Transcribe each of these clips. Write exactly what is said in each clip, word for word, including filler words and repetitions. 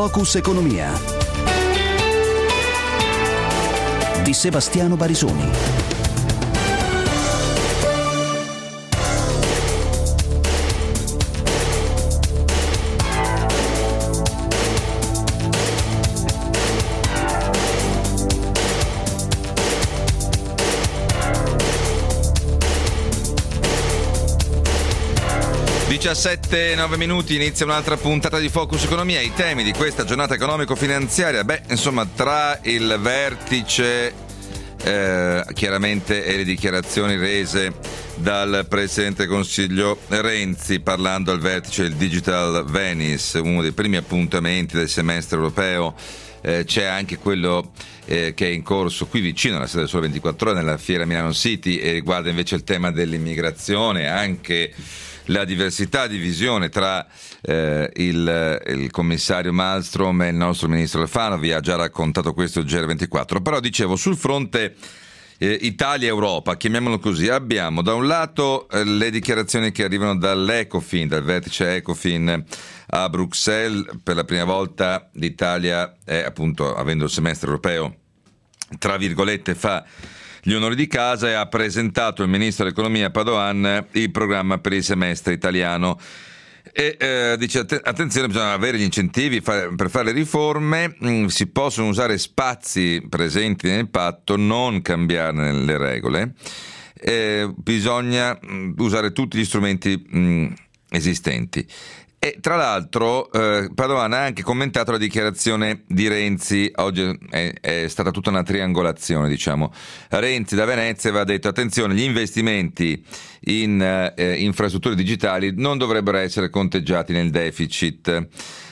Focus Economia di Sebastiano Barisoni. diciassette e nove minuti, inizia un'altra puntata di Focus Economia. I temi di questa giornata economico-finanziaria, beh, insomma, tra il vertice eh, chiaramente e le dichiarazioni rese dal Presidente del Consiglio Renzi parlando al vertice del Digital Venice, uno dei primi appuntamenti del semestre europeo. Eh, c'è anche quello eh, che è in corso qui vicino alla sede del Sole ventiquattro Ore, nella Fiera Milano City, e riguarda invece il tema dell'immigrazione, anche la diversità di visione tra eh, il, il commissario Malmström e il nostro ministro Alfano. Vi ha già raccontato questo il G R ventiquattro, però dicevo, sul fronte eh, Italia-Europa, chiamiamolo così, abbiamo da un lato eh, le dichiarazioni che arrivano dall'Ecofin, dal vertice Ecofin a Bruxelles. Per la prima volta l'Italia è, appunto, avendo il semestre europeo, tra virgolette, fa gli onori di casa e ha presentato il ministro dell'economia Padoan il programma per il semestre italiano e eh, dice att- attenzione, bisogna avere gli incentivi fa- per fare le riforme, mh, si possono usare spazi presenti nel patto, non cambiare le regole, eh, bisogna mh, usare tutti gli strumenti mh, esistenti. E tra l'altro eh, Padoan ha anche commentato la dichiarazione di Renzi. Oggi è, è stata tutta una triangolazione, diciamo. Renzi da Venezia aveva detto: attenzione, gli investimenti in eh, infrastrutture digitali non dovrebbero essere conteggiati nel deficit.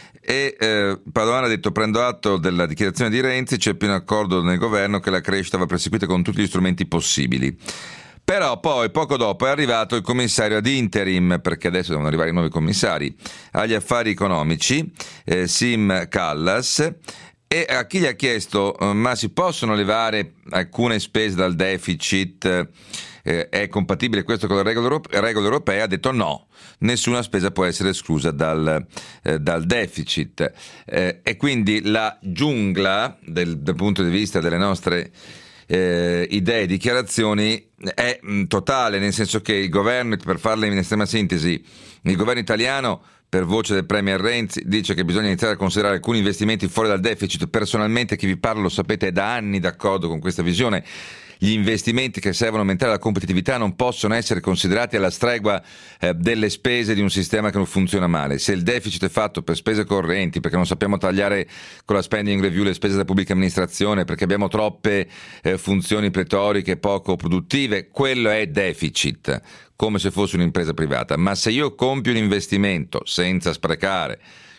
E eh, Padoan ha detto: prendo atto della dichiarazione di Renzi, c'è pieno accordo nel governo che la crescita va perseguita con tutti gli strumenti possibili. Però poi poco dopo è arrivato il commissario ad interim, perché adesso devono arrivare i nuovi commissari agli affari economici, eh, Siim Kallas, e a chi gli ha chiesto eh, ma si possono levare alcune spese dal deficit, eh, è compatibile questo con le regole, europe- regole europee, ha detto no, nessuna spesa può essere esclusa dal, eh, dal deficit, eh, e quindi la giungla del, dal punto di vista delle nostre Eh, idee, dichiarazioni è mh, totale, nel senso che il governo, per farle in estrema sintesi, il governo italiano, per voce del Premier Renzi, dice che bisogna iniziare a considerare alcuni investimenti fuori dal deficit. Personalmente, chi vi parla, lo sapete, è da anni d'accordo con questa visione. Gli investimenti che servono a aumentare la competitività non possono essere considerati alla stregua eh, delle spese di un sistema che non funziona male. Se il deficit è fatto per spese correnti, perché non sappiamo tagliare con la spending review le spese della pubblica amministrazione, perché abbiamo troppe eh, funzioni pletoriche poco produttive, quello è deficit, come se fosse un'impresa privata. Ma se io compio un investimento senza sprecare,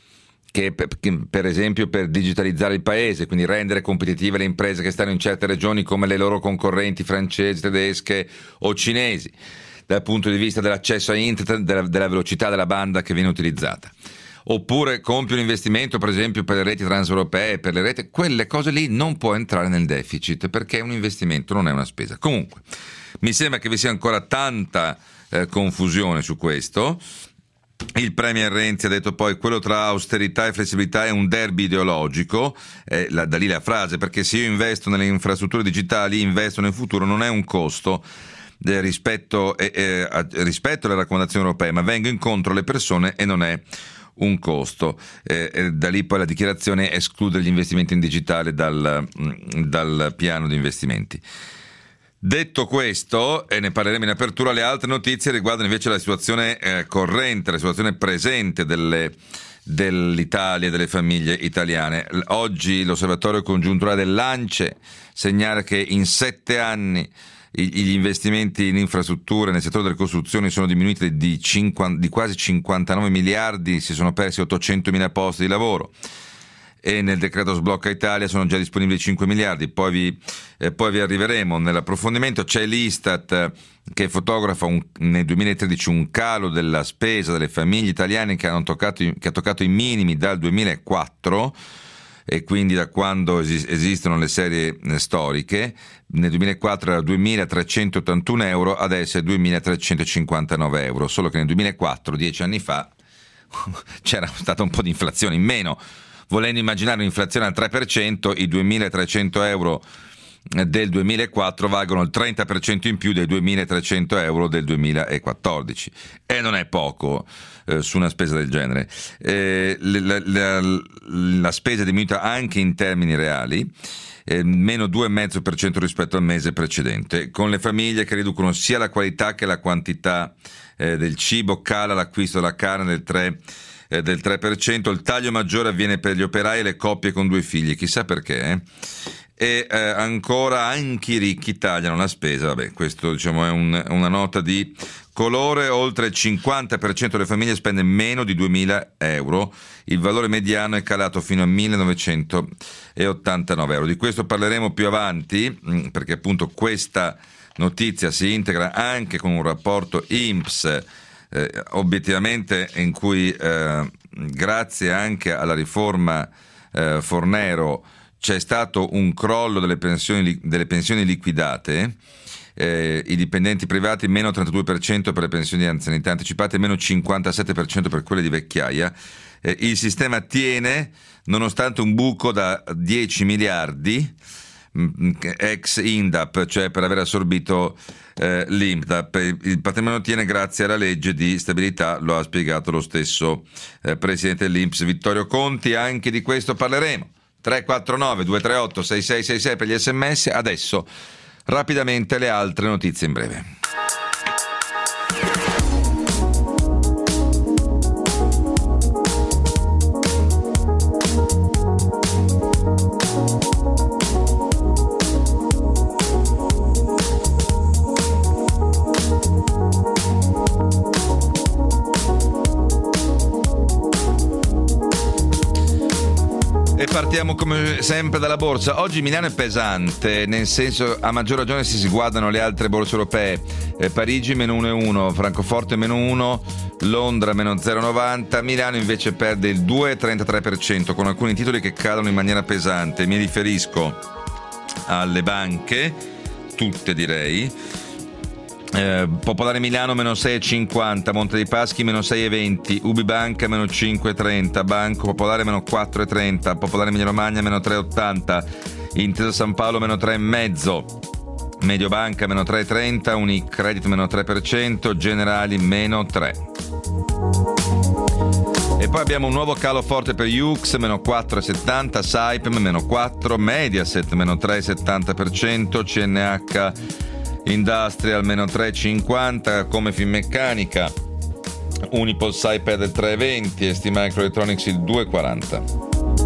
che per esempio per digitalizzare il paese, quindi rendere competitive le imprese che stanno in certe regioni come le loro concorrenti francesi, tedesche o cinesi, dal punto di vista dell'accesso a internet, della, della velocità della banda che viene utilizzata, oppure compie un investimento per esempio per le reti transeuropee, per le reti, quelle cose lì non può entrare nel deficit, perché è un investimento, non è una spesa. Comunque mi sembra che vi sia ancora tanta eh, confusione su questo. Il Premier Renzi ha detto poi: quello tra austerità e flessibilità è un derby ideologico, eh, la, da lì la frase, perché se io investo nelle infrastrutture digitali, investo nel futuro, non è un costo eh, rispetto, eh, eh, a, rispetto alle raccomandazioni europee, ma vengo incontro alle persone e non è un costo. Eh, eh, da lì poi la dichiarazione esclude gli investimenti in digitale dal, dal piano di investimenti. Detto questo, e ne parleremo in apertura, le altre notizie riguardano invece la situazione eh, corrente, la situazione presente delle, dell'Italia e delle famiglie italiane. Oggi l'osservatorio congiunturale dell'ANCE segnala che in sette anni gli investimenti in infrastrutture nel settore delle costruzioni sono diminuiti di, cinquanta, di quasi cinquantanove miliardi, si sono persi ottocentomila posti di lavoro. E nel decreto sblocca Italia sono già disponibili cinque miliardi, poi vi, eh, poi vi arriveremo nell'approfondimento. C'è l'Istat che fotografa un, nel duemilatredici un calo della spesa delle famiglie italiane che, hanno toccato, che ha toccato i minimi dal duemilaquattro, e quindi da quando es- esistono le serie storiche. Nel duemilaquattro era duemilatrecentottantuno euro, adesso è duemilatrecentocinquantanove euro, solo che nel duemilaquattro, dieci anni fa, c'era stata un po' di inflazione in meno. volendo immaginare un'inflazione al tre per cento, i duemilatrecento euro del duemilaquattro valgono il trenta per cento in più dei duemilatrecento euro del duemilaquattordici, e non è poco eh, su una spesa del genere. Eh, la, la, la spesa è diminuita anche in termini reali, eh, meno due virgola cinque per cento rispetto al mese precedente, con le famiglie che riducono sia la qualità che la quantità eh, del cibo. Cala l'acquisto della carne del tre eh, del tre per cento, il taglio maggiore avviene per gli operai e le coppie con due figli, chissà perché, eh? E eh, ancora anche i ricchi tagliano la spesa. Vabbè, questo diciamo è un, una nota di colore. Oltre il cinquanta per cento delle famiglie spende meno di duemila euro, il valore mediano è calato fino a millenovecentottantanove euro. Di questo parleremo più avanti, perché appunto questa notizia si integra anche con un rapporto I N P S eh, obiettivamente in cui eh, grazie anche alla riforma eh, Fornero c'è stato un crollo delle pensioni, delle pensioni liquidate, eh, i dipendenti privati meno trentadue per cento per le pensioni di anzianità anticipate, meno cinquantasette per cento per quelle di vecchiaia. Eh, il sistema tiene nonostante un buco da dieci miliardi ex I N D A P, cioè per aver assorbito eh, l'I N P D A P. Il patrimonio tiene grazie alla legge di stabilità, lo ha spiegato lo stesso eh, presidente dell'I N P S Vittorio Conti. Anche di questo parleremo. tre quattro nove due tre otto sei sei sei sei per gli sms. Adesso rapidamente le altre notizie in breve. Partiamo come sempre dalla borsa. Oggi Milano è pesante, nel senso, a maggior ragione se si guardano le altre borse europee. eh, Parigi meno uno virgola uno, Francoforte meno uno, Londra meno zero virgola novanta, Milano invece perde il due virgola trentatré per cento, con alcuni titoli che cadono in maniera pesante. Mi riferisco alle banche, tutte direi. Eh, Popolare Milano meno sei virgola cinquanta, Monte dei Paschi meno sei virgola venti, Ubibanca meno cinque virgola trenta, Banco Popolare meno quattro virgola trenta, Popolare Emilia Romagna meno tre virgola ottanta, Intesa San Paolo meno tre virgola cinque, Mediobanca meno tre virgola trenta, Unicredit meno tre per cento, Generali meno tre. E poi abbiamo un nuovo calo forte per U X meno quattro virgola settanta, Saipem meno quattro, Mediaset meno tre virgola settanta per cento, C N H Industrial meno tre virgola cinquanta, come Finmeccanica, Unipol Sai perde il tre virgola venti e Steam Microelectronics il due virgola quaranta.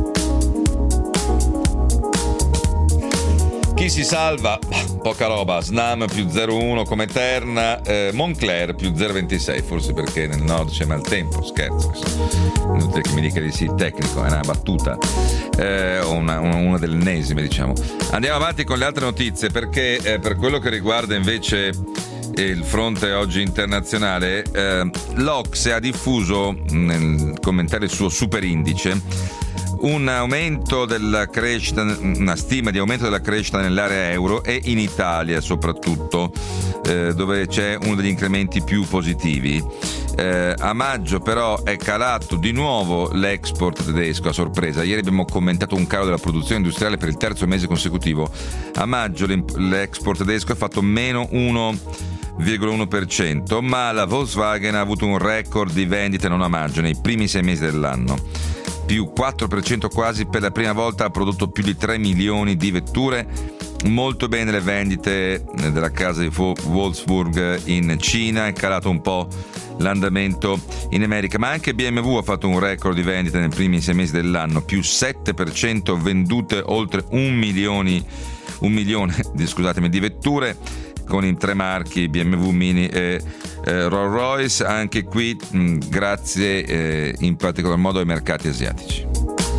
Chi si salva? Poca roba. Snam più zero virgola uno come Terna, eh, Moncler più zero virgola ventisei, forse perché nel nord c'è maltempo. Scherzo, inutile che mi dica di sì, tecnico, è una battuta, eh, o una, una, una delle ennesime, diciamo. Andiamo avanti con le altre notizie, perché eh, per quello che riguarda invece il fronte oggi internazionale, eh, l'Ocse ha diffuso nel commentare il suo super indice un aumento della crescita, una stima di aumento della crescita nell'area euro e in Italia soprattutto, eh, dove c'è uno degli incrementi più positivi. Eh, a maggio però è calato di nuovo l'export tedesco a sorpresa. Ieri abbiamo commentato un calo della produzione industriale per il terzo mese consecutivo. A maggio l'export tedesco ha fatto meno uno virgola uno per cento, ma la Volkswagen ha avuto un record di vendite non a maggio nei primi sei mesi dell'anno. Più quattro per cento quasi, per la prima volta ha prodotto più di tre milioni di vetture. Molto bene le vendite della casa di Wolfsburg in Cina, è calato un po' l'andamento in America, ma anche B M W ha fatto un record di vendite nei primi sei mesi dell'anno, più sette per cento vendute, oltre un milione, un milione di, scusatemi, di vetture, con i tre marchi B M W, Mini e eh, Rolls Royce, anche qui mh, grazie eh, in particolar modo ai mercati asiatici.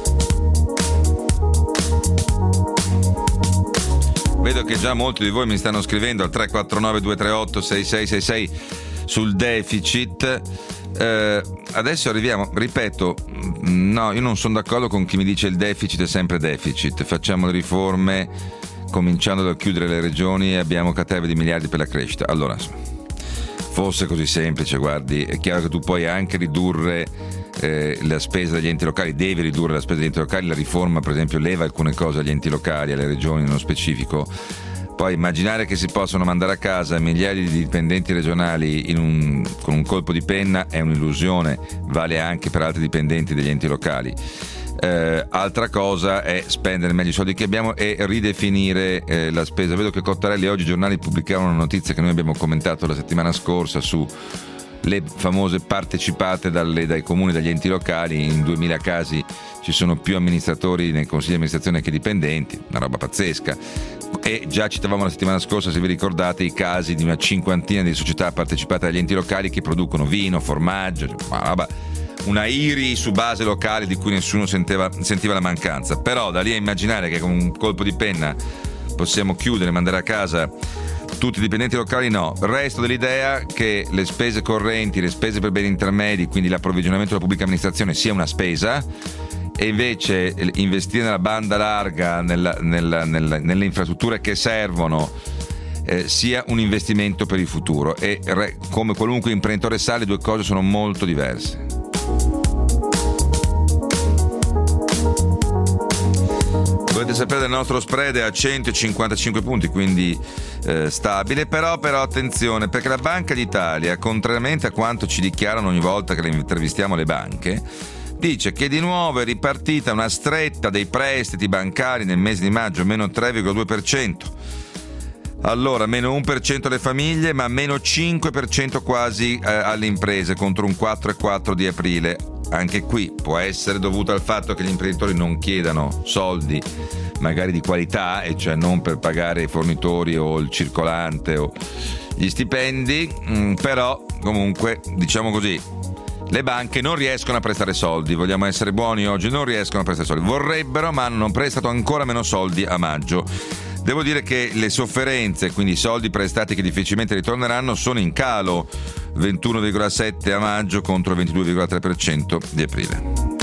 Vedo che già molti di voi mi stanno scrivendo al tre quattro nove due tre otto sei sei sei sei sul deficit. Eh, adesso arriviamo, ripeto, no, io non sono d'accordo con chi mi dice il deficit è sempre deficit, facciamo le riforme cominciando da chiudere le regioni e abbiamo caterve di miliardi per la crescita. Allora, fosse così semplice, guardi, è chiaro che tu puoi anche ridurre eh, la spesa degli enti locali, deve ridurre la spesa degli enti locali. La riforma per esempio leva alcune cose agli enti locali, alle regioni nello specifico. Poi immaginare che si possono mandare a casa migliaia di dipendenti regionali in un, con un colpo di penna è un'illusione, vale anche per altri dipendenti degli enti locali. Eh, altra cosa è spendere meglio i soldi che abbiamo e ridefinire eh, la spesa. Vedo che Cottarelli oggi i giornali pubblicavano una notizia che noi abbiamo commentato la settimana scorsa su le famose partecipate dalle, dai comuni, dagli enti locali. In duemila casi ci sono più amministratori nei consigli di amministrazione che dipendenti, una roba pazzesca. E già citavamo la settimana scorsa, se vi ricordate, i casi di una cinquantina di società partecipate dagli enti locali che producono vino, formaggio, una roba, una I R I su base locale di cui nessuno sentiva, sentiva la mancanza. Però da lì a immaginare che con un colpo di penna possiamo chiudere e mandare a casa tutti i dipendenti locali, no. Resto dell'idea che le spese correnti, le spese per beni intermedi, quindi l'approvvigionamento della pubblica amministrazione, sia una spesa, e invece investire nella banda larga, nella, nella, nella, nelle infrastrutture che servono, eh, sia un investimento per il futuro. E re, come qualunque imprenditore sa, le due cose sono molto diverse. Dovete sapere del nostro spread è a centocinquantacinque punti, quindi eh, stabile, però, però attenzione, perché la Banca d'Italia, contrariamente a quanto ci dichiarano ogni volta che le intervistiamo le banche, dice che di nuovo è ripartita una stretta dei prestiti bancari nel mese di maggio, meno tre virgola due per cento. Allora, meno uno per cento alle famiglie, ma meno cinque per cento quasi eh, alle imprese, contro un quattro virgola quattro di aprile. Anche qui può essere dovuto al fatto che gli imprenditori non chiedano soldi magari di qualità, e cioè non per pagare i fornitori o il circolante o gli stipendi, mh, però comunque, diciamo così, le banche non riescono a prestare soldi. Vogliamo essere buoni oggi, non riescono a prestare soldi. Vorrebbero, ma hanno prestato ancora meno soldi a maggio. Devo dire che le sofferenze, quindi i soldi prestati che difficilmente ritorneranno, sono in calo, ventuno virgola sette a maggio contro il ventidue virgola tre per cento di aprile.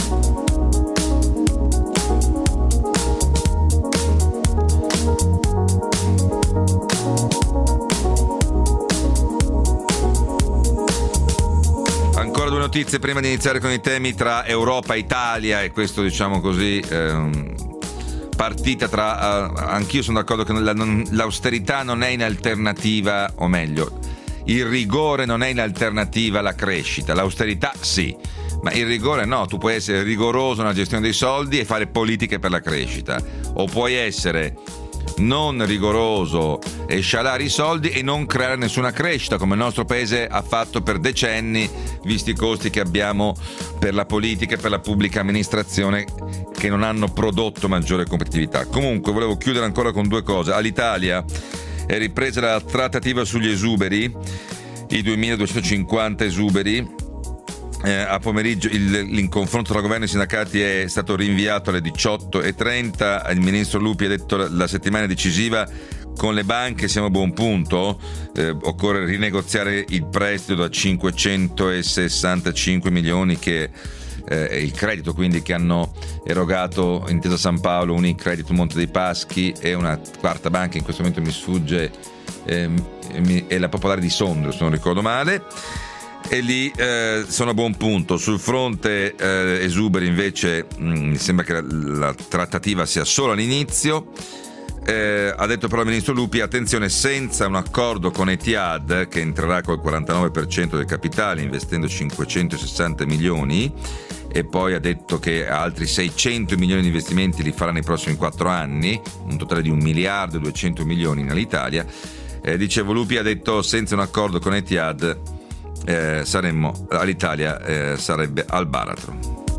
Ancora due notizie prima di iniziare con i temi tra Europa e Italia, e questo, diciamo così, ehm, partita tra uh, anch'io sono d'accordo che la, non, l'austerità non è in alternativa, o meglio, il rigore non è in alternativa alla crescita. L'austerità sì, ma il rigore no. Tu puoi essere rigoroso nella gestione dei soldi e fare politiche per la crescita, o puoi essere non rigoroso e scialare i soldi e non creare nessuna crescita, come il nostro paese ha fatto per decenni, visti i costi che abbiamo per la politica e per la pubblica amministrazione, che non hanno prodotto maggiore competitività. Comunque volevo chiudere ancora con due cose. All'Italia è ripresa la trattativa sugli esuberi, i duemiladuecentocinquanta esuberi. Eh, a pomeriggio il, l'inconfronto tra governo e sindacati è stato rinviato alle diciotto e trenta. Il ministro Lupi ha detto la, la settimana è decisiva, con le banche siamo a buon punto, eh, occorre rinegoziare il prestito da cinquecentosessantacinque milioni che eh, è il credito quindi che hanno erogato Intesa San Paolo, Unicredit, Monte dei Paschi e una quarta banca, in questo momento mi sfugge, eh, mi, è la Popolare di Sondrio, se non ricordo male. E lì eh, sono a buon punto. Sul fronte eh, esuberi invece mh, mi sembra che la, la trattativa sia solo all'inizio. Eh, ha detto però il ministro Lupi, attenzione, senza un accordo con Etihad, che entrerà col quarantanove per cento del capitale investendo cinquecentosessanta milioni, e poi ha detto che altri seicento milioni di investimenti li farà nei prossimi quattro anni, un totale di un miliardo e duecento milioni all'Italia. Eh, dicevo, Lupi ha detto senza un accordo con Etihad Eh, saremmo all'Italia eh, sarebbe al baratro.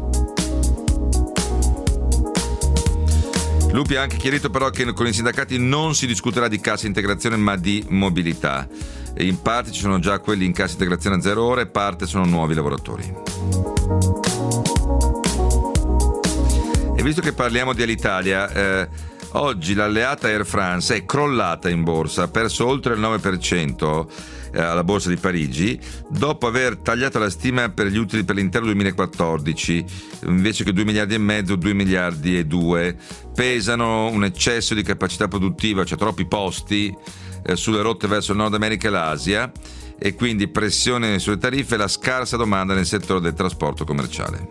Lupi ha anche chiarito però che con i sindacati non si discuterà di cassa integrazione ma di mobilità, e in parte ci sono già quelli in cassa integrazione a zero ore, parte sono nuovi lavoratori. E visto che parliamo di Alitalia, eh, oggi l'alleata Air France è crollata in borsa, ha perso oltre il nove per cento alla borsa di Parigi, dopo aver tagliato la stima per gli utili per l'intero duemilaquattordici, invece che due miliardi e mezzo, due miliardi e due. Pesano un eccesso di capacità produttiva, cioè troppi posti eh, sulle rotte verso il Nord America e l'Asia, e quindi pressione sulle tariffe e la scarsa domanda nel settore del trasporto commerciale.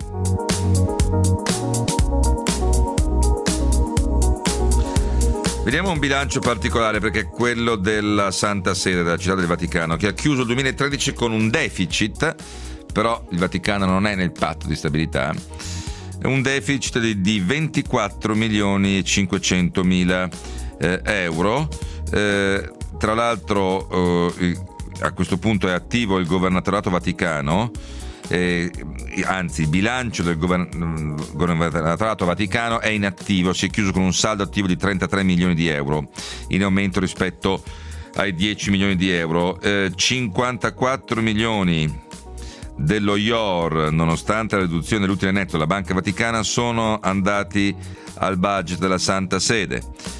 Vediamo un bilancio particolare, perché è quello della Santa Sede, della Città del Vaticano, che ha chiuso il duemilatredici con un deficit, però il Vaticano non è nel patto di stabilità, è un deficit di, di ventiquattro milioni e cinquecentomila eh, euro. Eh, tra l'altro eh, a questo punto è attivo il Governatorato Vaticano, Eh, anzi il bilancio del govern- Governatorato Vaticano è inattivo, si è chiuso con un saldo attivo di trentatré milioni di euro, in aumento rispetto ai dieci milioni di euro. eh, cinquantaquattro milioni dello I O R, nonostante la riduzione dell'utile netto della Banca Vaticana, sono andati al budget della Santa Sede.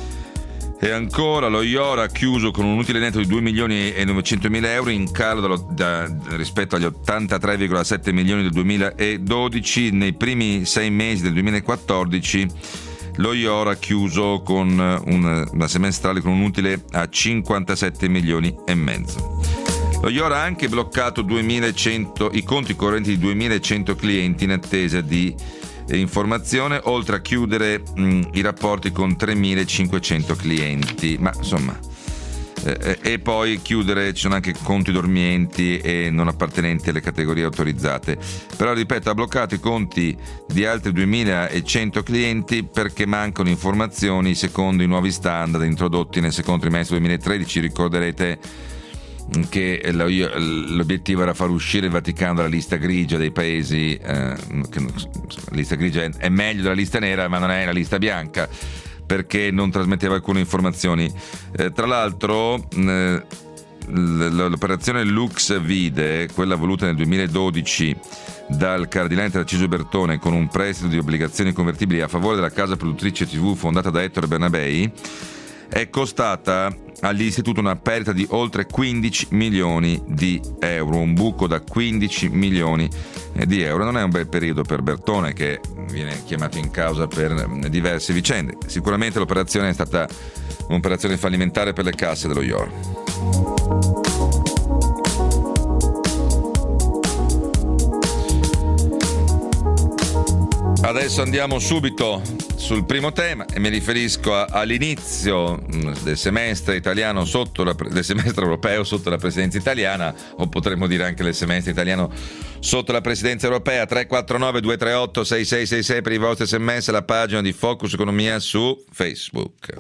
E ancora lo I O R ha chiuso con un utile netto di due milioni e novecentomila euro, in calo da, da, rispetto agli ottantatré virgola sette milioni del duemiladodici. Nei primi sei mesi del duemilaquattordici lo I O R ha chiuso con una, una semestrale con un utile a cinquantasette milioni e mezzo. Lo I O R ha anche bloccato duemilacento, i conti correnti di duemilacento clienti in attesa di informazione, oltre a chiudere mh, i rapporti con tremilacinquecento clienti, ma insomma eh, e poi chiudere, ci sono anche conti dormienti e non appartenenti alle categorie autorizzate. Però ripeto, ha bloccato i conti di altri duemilacento clienti perché mancano informazioni secondo i nuovi standard introdotti nel secondo trimestre duemilatredici. Ricorderete che l'obiettivo era far uscire il Vaticano dalla lista grigia dei paesi, eh, che, la lista grigia è meglio della lista nera, ma non è la lista bianca, perché non trasmetteva alcune informazioni. Eh, tra l'altro eh, l'operazione Lux Vide, quella voluta nel duemiladodici dal cardinale Tarcisio Bertone con un prestito di obbligazioni convertibili a favore della casa produttrice tivù fondata da Ettore Bernabei, è costata all'istituto una perdita di oltre quindici milioni di euro, un buco da quindici milioni di euro. Non è un bel periodo per Bertone, che viene chiamato in causa per diverse vicende. Sicuramente l'operazione è stata un'operazione fallimentare per le casse dello I O R. Adesso andiamo subito sul primo tema e mi riferisco a, all'inizio del semestre italiano sotto la, del semestre europeo sotto la presidenza italiana, o potremmo dire anche del semestre italiano sotto la presidenza europea. Tre quattro nove due tre otto sei sei sei sei per i vostri sms, la pagina di Focus Economia su Facebook.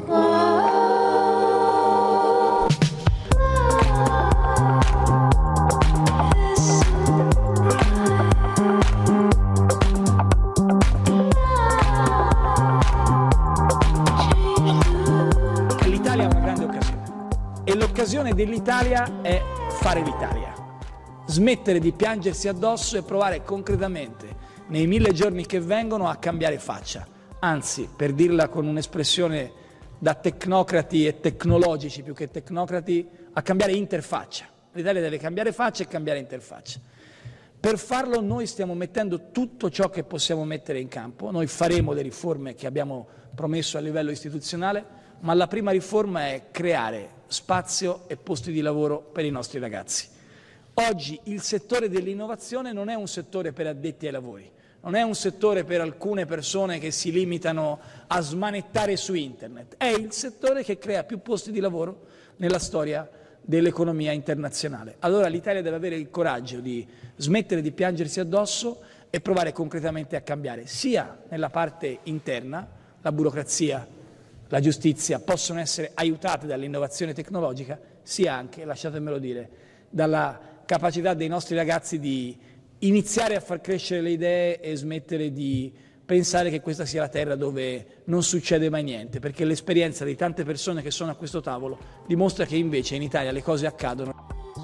L'occasione dell'Italia è fare l'Italia, smettere di piangersi addosso e provare concretamente nei mille giorni che vengono a cambiare faccia, anzi, per dirla con un'espressione da tecnocrati e tecnologici più che tecnocrati, a cambiare interfaccia. L'Italia deve cambiare faccia e cambiare interfaccia. Per farlo noi stiamo mettendo tutto ciò che possiamo mettere in campo, noi faremo le riforme che abbiamo promesso a livello istituzionale, ma la prima riforma è creare spazio e posti di lavoro per i nostri ragazzi. Oggi il settore dell'innovazione non è un settore per addetti ai lavori, non è un settore per alcune persone che si limitano a smanettare su internet, è il settore che crea più posti di lavoro nella storia dell'economia internazionale. Allora l'Italia deve avere il coraggio di smettere di piangersi addosso e provare concretamente a cambiare, sia nella parte interna, la burocrazia, la giustizia possono essere aiutate dall'innovazione tecnologica, sia anche, lasciatemelo dire, dalla capacità dei nostri ragazzi di iniziare a far crescere le idee e smettere di pensare che questa sia la terra dove non succede mai niente, perché l'esperienza di tante persone che sono a questo tavolo dimostra che invece in Italia le cose accadono.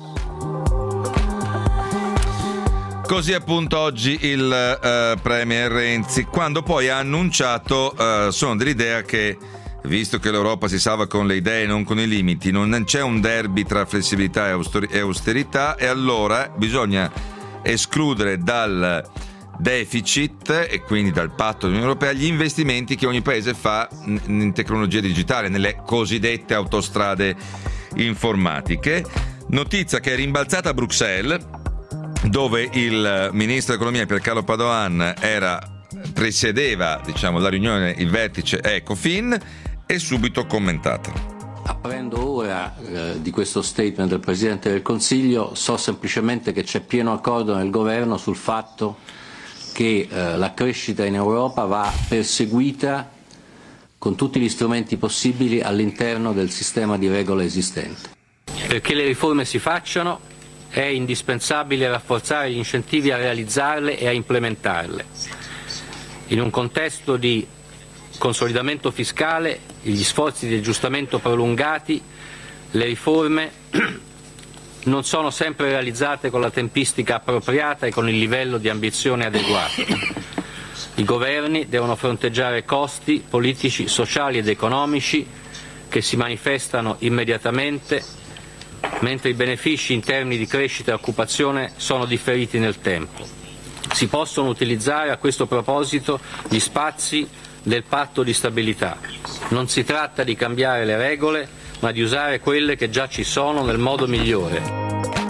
Così appunto oggi il uh, Premier Renzi, quando poi ha annunciato, uh, sono dell'idea che, visto che l'Europa si salva con le idee e non con i limiti, non c'è un derby tra flessibilità e austerità, e allora bisogna escludere dal deficit e quindi dal patto dell'Unione Europea gli investimenti che ogni paese fa in tecnologia digitale, nelle cosiddette autostrade informatiche. Notizia che è rimbalzata a Bruxelles, dove il ministro dell'economia Piercarlo Padoan era, presiedeva diciamo, la riunione, il vertice Ecofin, e subito commentata. Apprendo ora eh, di questo statement del Presidente del Consiglio, so semplicemente che c'è pieno accordo nel governo sul fatto che eh, la crescita in Europa va perseguita con tutti gli strumenti possibili all'interno del sistema di regole esistente. Perché le riforme si facciano è indispensabile rafforzare gli incentivi a realizzarle e a implementarle. In un contesto di consolidamento fiscale, gli sforzi di aggiustamento prolungati, le riforme non sono sempre realizzate con la tempistica appropriata e con il livello di ambizione adeguato. I governi devono fronteggiare costi politici, sociali ed economici che si manifestano immediatamente, mentre i benefici in termini di crescita e occupazione sono differiti nel tempo. Si possono utilizzare a questo proposito gli spazi del patto di stabilità. Non si tratta di cambiare le regole, ma di usare quelle che già ci sono nel modo migliore.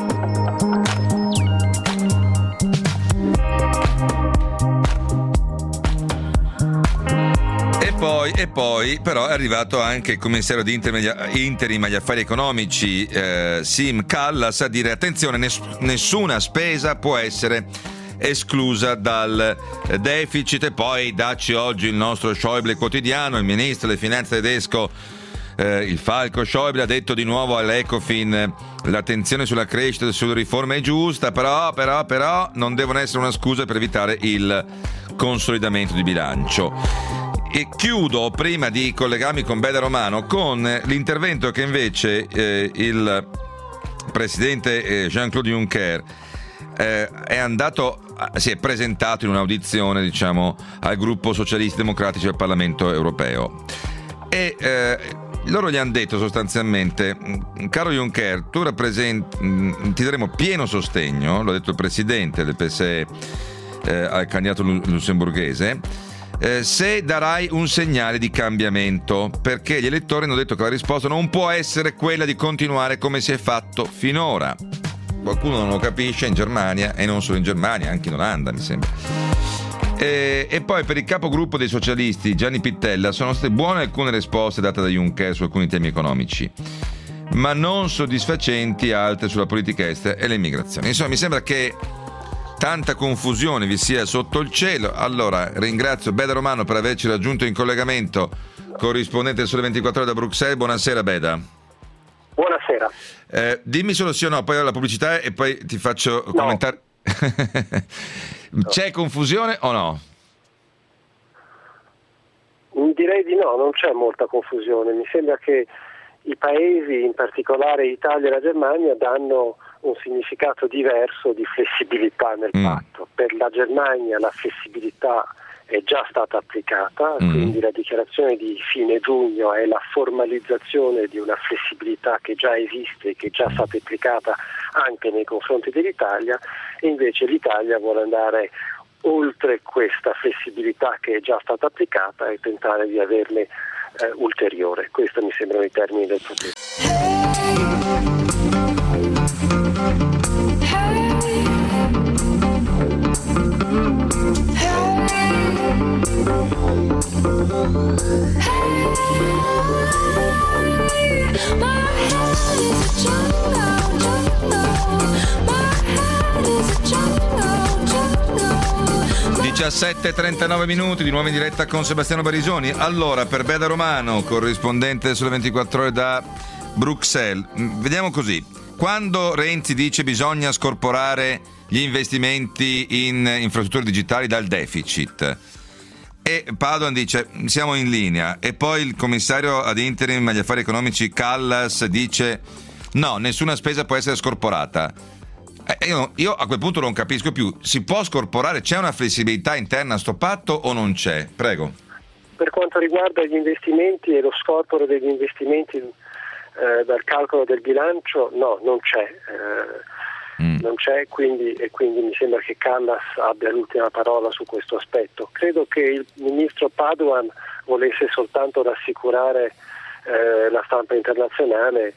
Poi, e poi però è arrivato anche il commissario di interim agli affari economici eh, Siim Kallas a dire attenzione, ness- nessuna spesa può essere esclusa dal deficit. E poi dacci oggi il nostro Schäuble quotidiano, il ministro delle finanze tedesco, eh, il falco Schäuble, ha detto di nuovo all'Ecofin l'attenzione sulla crescita e sulle riforme è giusta, però, però, però non devono essere una scusa per evitare il consolidamento di bilancio. E chiudo, prima di collegarmi con Beda Romano, con l'intervento che invece eh, il presidente eh, Jean-Claude Juncker eh, è andato, si è presentato in un'audizione, diciamo, al gruppo Socialisti Democratici del Parlamento Europeo. E eh, loro gli hanno detto sostanzialmente: caro Juncker, tu rappresenti, ti daremo pieno sostegno, l'ha detto il presidente del P S E eh, al candidato lussemburghese, Eh, se darai un segnale di cambiamento, perché gli elettori hanno detto che la risposta non può essere quella di continuare come si è fatto finora. Qualcuno non lo capisce in Germania, e non solo in Germania, anche in Olanda mi sembra. E, e poi per il capogruppo dei socialisti Gianni Pittella sono state buone alcune risposte date da Juncker su alcuni temi economici, ma non soddisfacenti altre sulla politica estera e l'immigrazione. Insomma, mi sembra che tanta confusione vi sia sotto il cielo. Allora ringrazio Beda Romano per averci raggiunto in collegamento, corrispondente del Sole ventiquattro Ore da Bruxelles. Buonasera Beda. Buonasera. Eh, dimmi solo sì o no, poi la pubblicità e poi ti faccio no. commentare. C'è confusione o no? Direi di no, non c'è molta confusione. Mi sembra che i paesi, in particolare Italia e la Germania, danno un significato diverso di flessibilità nel mm. patto. Per la Germania la flessibilità è già stata applicata, mm. quindi la dichiarazione di fine giugno è la formalizzazione di una flessibilità che già esiste e che è già stata applicata anche nei confronti dell'Italia, e invece l'Italia vuole andare oltre questa flessibilità che è già stata applicata e tentare di averne eh, ulteriore. Questo mi sembrano i termini del progetto. diciassette e trentanove minuti, di nuovo in diretta con Sebastiano Barisoni. Allora, per Beda Romano, corrispondente sulle ventiquattro Ore da Bruxelles, vediamo così: quando Renzi dice bisogna scorporare gli investimenti in infrastrutture digitali dal deficit, e Padoan dice siamo in linea, e poi il commissario ad interim agli affari economici Kallas dice no, nessuna spesa può essere scorporata. Eh, io, io a quel punto non capisco più, si può scorporare? C'è una flessibilità interna a sto patto o non c'è? Prego. Per quanto riguarda gli investimenti e lo scorporo degli investimenti eh, dal calcolo del bilancio, no, non c'è. Eh, mm. Non c'è, quindi, e quindi mi sembra che Kallas abbia l'ultima parola su questo aspetto. Credo che il ministro Padoan volesse soltanto rassicurare eh, la stampa internazionale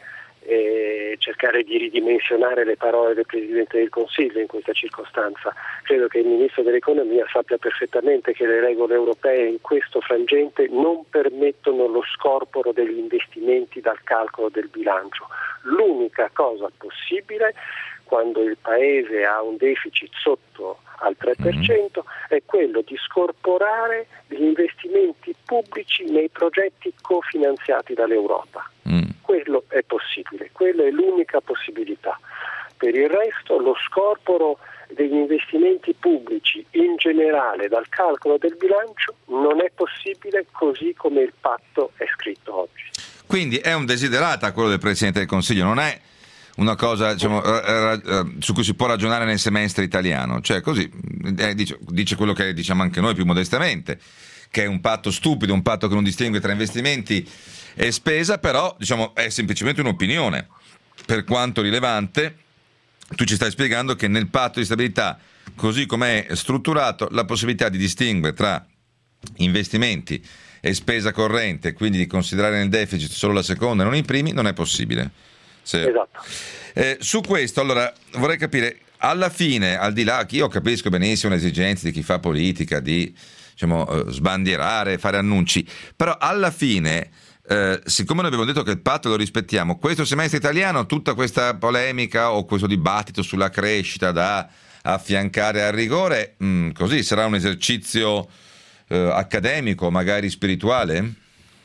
e cercare di ridimensionare le parole del Presidente del Consiglio in questa circostanza. Credo che il Ministro dell'Economia sappia perfettamente che le regole europee in questo frangente non permettono lo scorporo degli investimenti dal calcolo del bilancio. L'unica cosa possibile quando il Paese ha un deficit sotto al tre per cento è quello di scorporare gli investimenti pubblici nei progetti cofinanziati dall'Europa. Mm. Quello è possibile, quella è l'unica possibilità. Per il resto lo scorporo degli investimenti pubblici in generale dal calcolo del bilancio non è possibile così come il patto è scritto oggi. Quindi è un desiderata quello del Presidente del Consiglio, non è una cosa, diciamo, ra- ra- su cui si può ragionare nel semestre italiano, cioè così eh, dice, dice quello che diciamo anche noi più modestamente, che è un patto stupido, un patto che non distingue tra investimenti e spesa, però diciamo è semplicemente un'opinione, per quanto rilevante. Tu ci stai spiegando che nel patto di stabilità, così come è strutturato, la possibilità di distinguere tra investimenti e spesa corrente, quindi di considerare nel deficit solo la seconda e non i primi, non è possibile. Se... Esatto. Eh, su questo, allora, vorrei capire, alla fine, al di là, che io capisco benissimo le esigenze di chi fa politica, di diciamo, eh, sbandierare, fare annunci, però alla fine, eh, siccome noi abbiamo detto che il patto lo rispettiamo, questo semestre italiano, tutta questa polemica o questo dibattito sulla crescita da affiancare al rigore, mh, così sarà un esercizio eh, accademico, magari spirituale?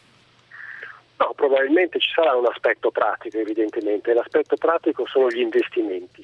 No, probabilmente ci sarà un aspetto pratico, evidentemente. L'aspetto pratico sono gli investimenti.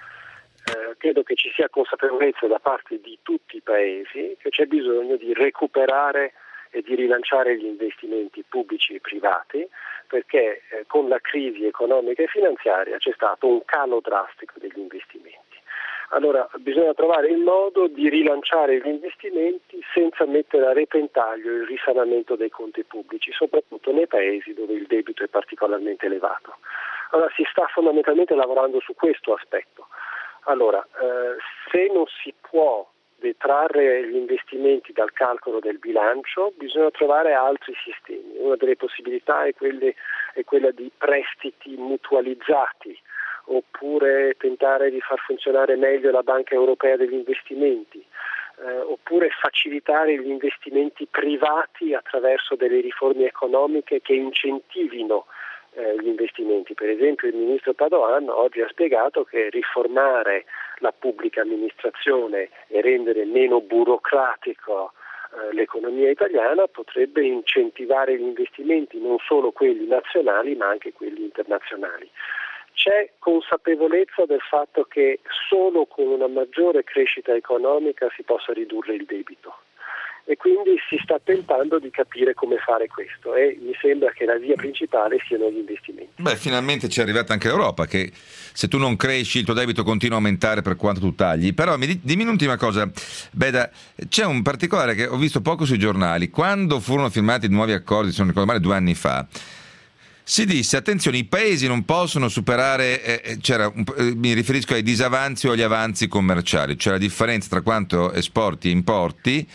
Eh, credo che ci sia consapevolezza da parte di tutti i paesi che c'è bisogno di recuperare e di rilanciare gli investimenti pubblici e privati, perché eh, con la crisi economica e finanziaria c'è stato un calo drastico degli investimenti. Allora bisogna trovare il modo di rilanciare gli investimenti senza mettere a repentaglio il risanamento dei conti pubblici, soprattutto nei paesi dove il debito è particolarmente elevato. Allora si sta fondamentalmente lavorando su questo aspetto. Allora, eh, se non si può detrarre gli investimenti dal calcolo del bilancio, bisogna trovare altri sistemi. Una delle possibilità è, quelle, è quella di prestiti mutualizzati, oppure tentare di far funzionare meglio la Banca Europea degli Investimenti, eh, oppure facilitare gli investimenti privati attraverso delle riforme economiche che incentivino eh, gli investimenti. Per esempio il ministro Padoan oggi ha spiegato che riformare la pubblica amministrazione e rendere meno burocratico eh, l'economia italiana potrebbe incentivare gli investimenti, non solo quelli nazionali ma anche quelli internazionali. C'è consapevolezza del fatto che solo con una maggiore crescita economica si possa ridurre il debito e quindi si sta tentando di capire come fare questo e mi sembra che la via principale siano gli investimenti. Beh, finalmente ci è arrivata anche l'Europa, che se tu non cresci il tuo debito continua a aumentare per quanto tu tagli. Però mi, dimmi un'ultima cosa, Beda, c'è un particolare che ho visto poco sui giornali. Quando furono firmati nuovi accordi, se non ricordo male, due anni fa, si disse, attenzione, i paesi non possono superare, eh, c'era un, eh, mi riferisco ai disavanzi o agli avanzi commerciali, cioè la differenza tra quanto esporti e importi,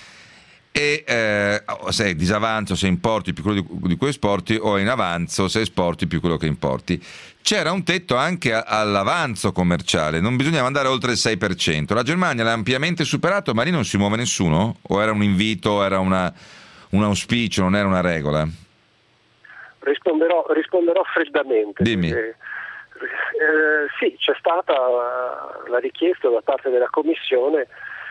e eh, se è disavanzo se importi più quello di, di cui esporti, o in avanzo se esporti più quello che importi. C'era un tetto anche a, all'avanzo commerciale, non bisognava andare oltre il sei per cento. La Germania l'ha ampiamente superato, ma lì non si muove nessuno? O era un invito, era una, un auspicio, non era una regola? Risponderò, risponderò freddamente. Dimmi. Perché, eh, sì, c'è stata la richiesta da parte della Commissione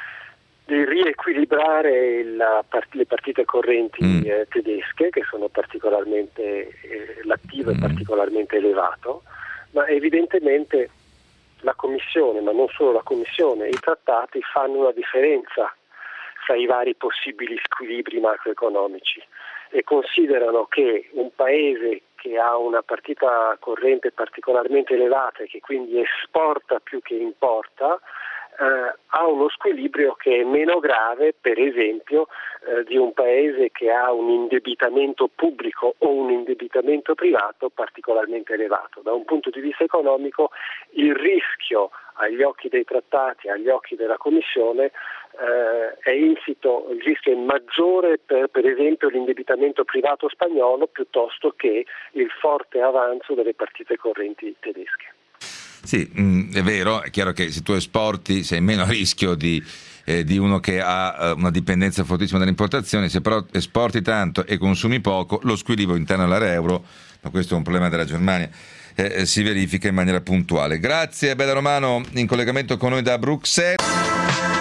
di riequilibrare la, le partite correnti mm. eh, tedesche, che sono particolarmente, eh, l'attivo mm. è particolarmente elevato, ma evidentemente la Commissione, ma non solo la Commissione, i trattati fanno una differenza fra i vari possibili squilibri macroeconomici e considerano che un paese che ha una partita corrente particolarmente elevata e che quindi esporta più che importa eh, ha uno squilibrio che è meno grave, per esempio, eh, di un paese che ha un indebitamento pubblico o un indebitamento privato particolarmente elevato. Da un punto di vista economico il rischio agli occhi dei trattati, agli occhi della Commissione, eh, è insito, il rischio è maggiore per, per esempio l'indebitamento privato spagnolo piuttosto che il forte avanzo delle partite correnti tedesche. Sì, mh, è vero, è chiaro che se tu esporti sei meno a rischio di, eh, di uno che ha una dipendenza fortissima dalle importazioni. Se però esporti tanto e consumi poco, lo squilibrio interno all'area euro, ma questo è un problema della Germania, eh, si verifica in maniera puntuale. Grazie a Beda Romano in collegamento con noi da Bruxelles.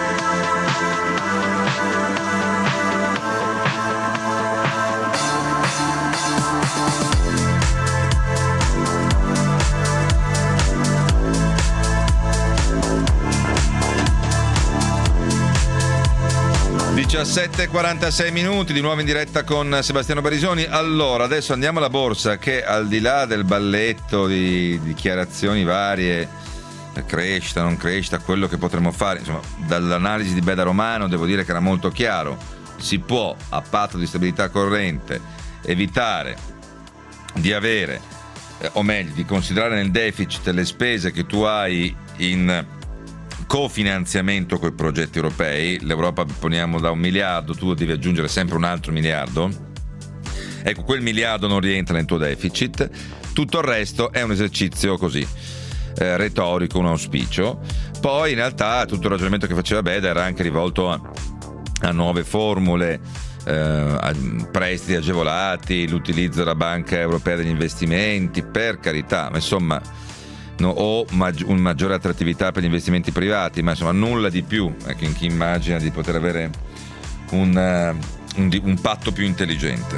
diciassette e quarantasei minuti, di nuovo in diretta con Sebastiano Barisoni. Allora, adesso andiamo alla borsa, che al di là del balletto di dichiarazioni varie, crescita, non crescita, quello che potremmo fare, insomma, dall'analisi di Beda Romano devo dire che era molto chiaro: si può, a patto di stabilità corrente, evitare di avere, eh, o meglio, di considerare nel deficit le spese che tu hai in cofinanziamento con i progetti europei. L'Europa poniamo da un miliardo, tu devi aggiungere sempre un altro miliardo, ecco, quel miliardo non rientra nel tuo deficit, tutto il resto è un esercizio così eh, retorico, un auspicio. Poi in realtà tutto il ragionamento che faceva Beda era anche rivolto a, a nuove formule, eh, a prestiti agevolati, l'utilizzo della Banca Europea degli Investimenti, per carità, ma insomma, no, o mag- un maggiore attrattività per gli investimenti privati, ma insomma nulla di più. Ecco, in chi immagina di poter avere un, uh, un, un patto più intelligente.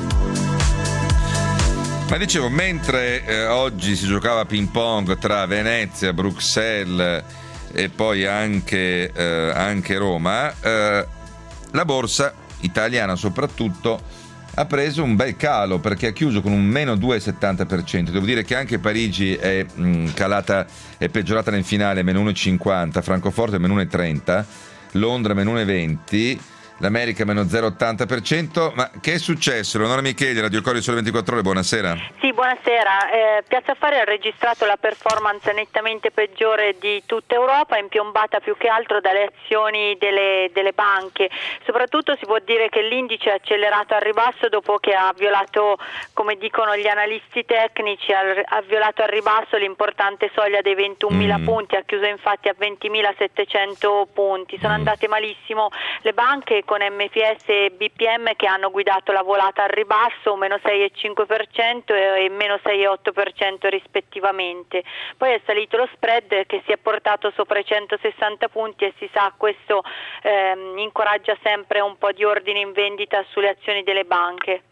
Ma dicevo, mentre eh, oggi si giocava ping pong tra Venezia, Bruxelles e poi anche, eh, anche Roma, eh, la borsa italiana soprattutto ha preso un bel calo, perché ha chiuso con un meno due virgola settanta per cento. Devo dire che anche Parigi è mh, calata, è peggiorata nel finale, meno uno virgola cinquanta, Francoforte meno uno virgola trenta, Londra meno uno virgola venti, l'America meno zero virgola ottanta per cento. Ma che è successo? Leonora Micheli, Radio Corriere Sole ventiquattro Ore, buonasera. Sì, buonasera. Eh, Piazza Affari ha registrato la performance nettamente peggiore di tutta Europa, impiombata più che altro dalle azioni delle, delle banche. Soprattutto si può dire che l'indice è accelerato al ribasso dopo che ha violato, come dicono gli analisti tecnici, ha, ha violato al ribasso l'importante soglia dei ventunomila mm. punti, ha chiuso infatti a ventimilasettecento punti. Sono mm. andate malissimo le banche, con M P S e B P M che hanno guidato la volata al ribasso, meno sei virgola cinque per cento e meno sei virgola otto per cento rispettivamente. Poi è salito lo spread che si è portato sopra i centosessanta punti e si sa, questo ehm, incoraggia sempre un po' di ordine in vendita sulle azioni delle banche.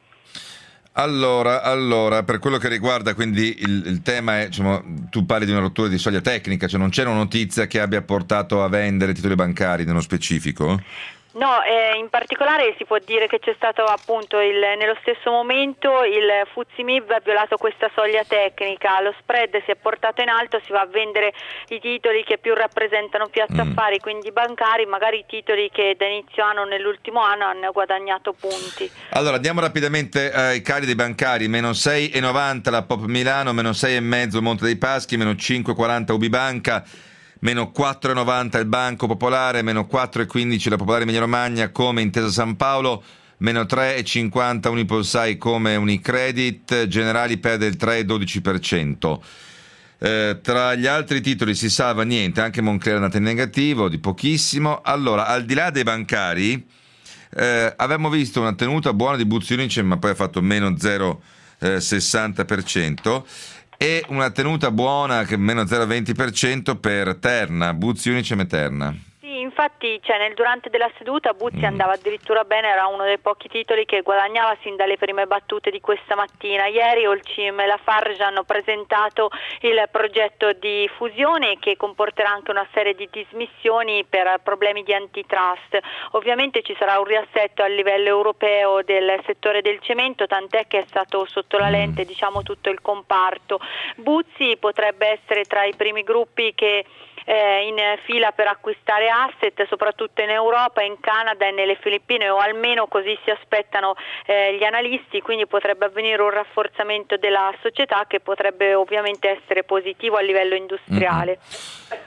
Allora, allora, per quello che riguarda quindi il, il tema è, diciamo, tu parli di una rottura di soglia tecnica, cioè non c'è una notizia che abbia portato a vendere titoli bancari nello specifico? No, eh, in particolare si può dire che c'è stato appunto il, nello stesso momento il F T S E M I B ha violato questa soglia tecnica, lo spread si è portato in alto, si va a vendere i titoli che più rappresentano Piazza mm. Affari, quindi bancari, magari i titoli che da inizio anno nell'ultimo anno hanno guadagnato punti. Allora andiamo rapidamente ai cali dei bancari: meno sei virgola novanta la Pop Milano, meno sei virgola cinque il Monte dei Paschi, meno cinque virgola quaranta Ubibanca, meno quattro virgola novanta il Banco Popolare, meno quattro virgola quindici la Popolare Emilia Romagna come Intesa San Paolo, meno tre virgola cinquanta Unipolsai come Unicredit, Generali perde il tre virgola dodici per cento. Eh, tra gli altri titoli si salva niente, anche Moncler è andata in negativo di pochissimo. Allora, al di là dei bancari, eh, avevamo visto una tenuta buona di Buzzi Unicem, ma poi ha fatto meno zero virgola sessanta per cento. E una tenuta buona, che meno zero virgola venti per cento per Terna, Buzzi Unicem e Terna. Sì, infatti cioè, nel durante della seduta Buzzi mm. andava addirittura bene, era uno dei pochi titoli che guadagnava sin dalle prime battute di questa mattina. Ieri Olcim e Lafarge hanno presentato il progetto di fusione che comporterà anche una serie di dismissioni per problemi di antitrust. Ovviamente ci sarà un riassetto a livello europeo del settore del cemento, tant'è che è stato sotto la lente diciamo tutto il comparto. Buzzi potrebbe essere tra i primi gruppi che Eh, in fila per acquistare asset, soprattutto in Europa, in Canada e nelle Filippine, o almeno così si aspettano eh, gli analisti, quindi potrebbe avvenire un rafforzamento della società che potrebbe ovviamente essere positivo a livello industriale. Mm-hmm.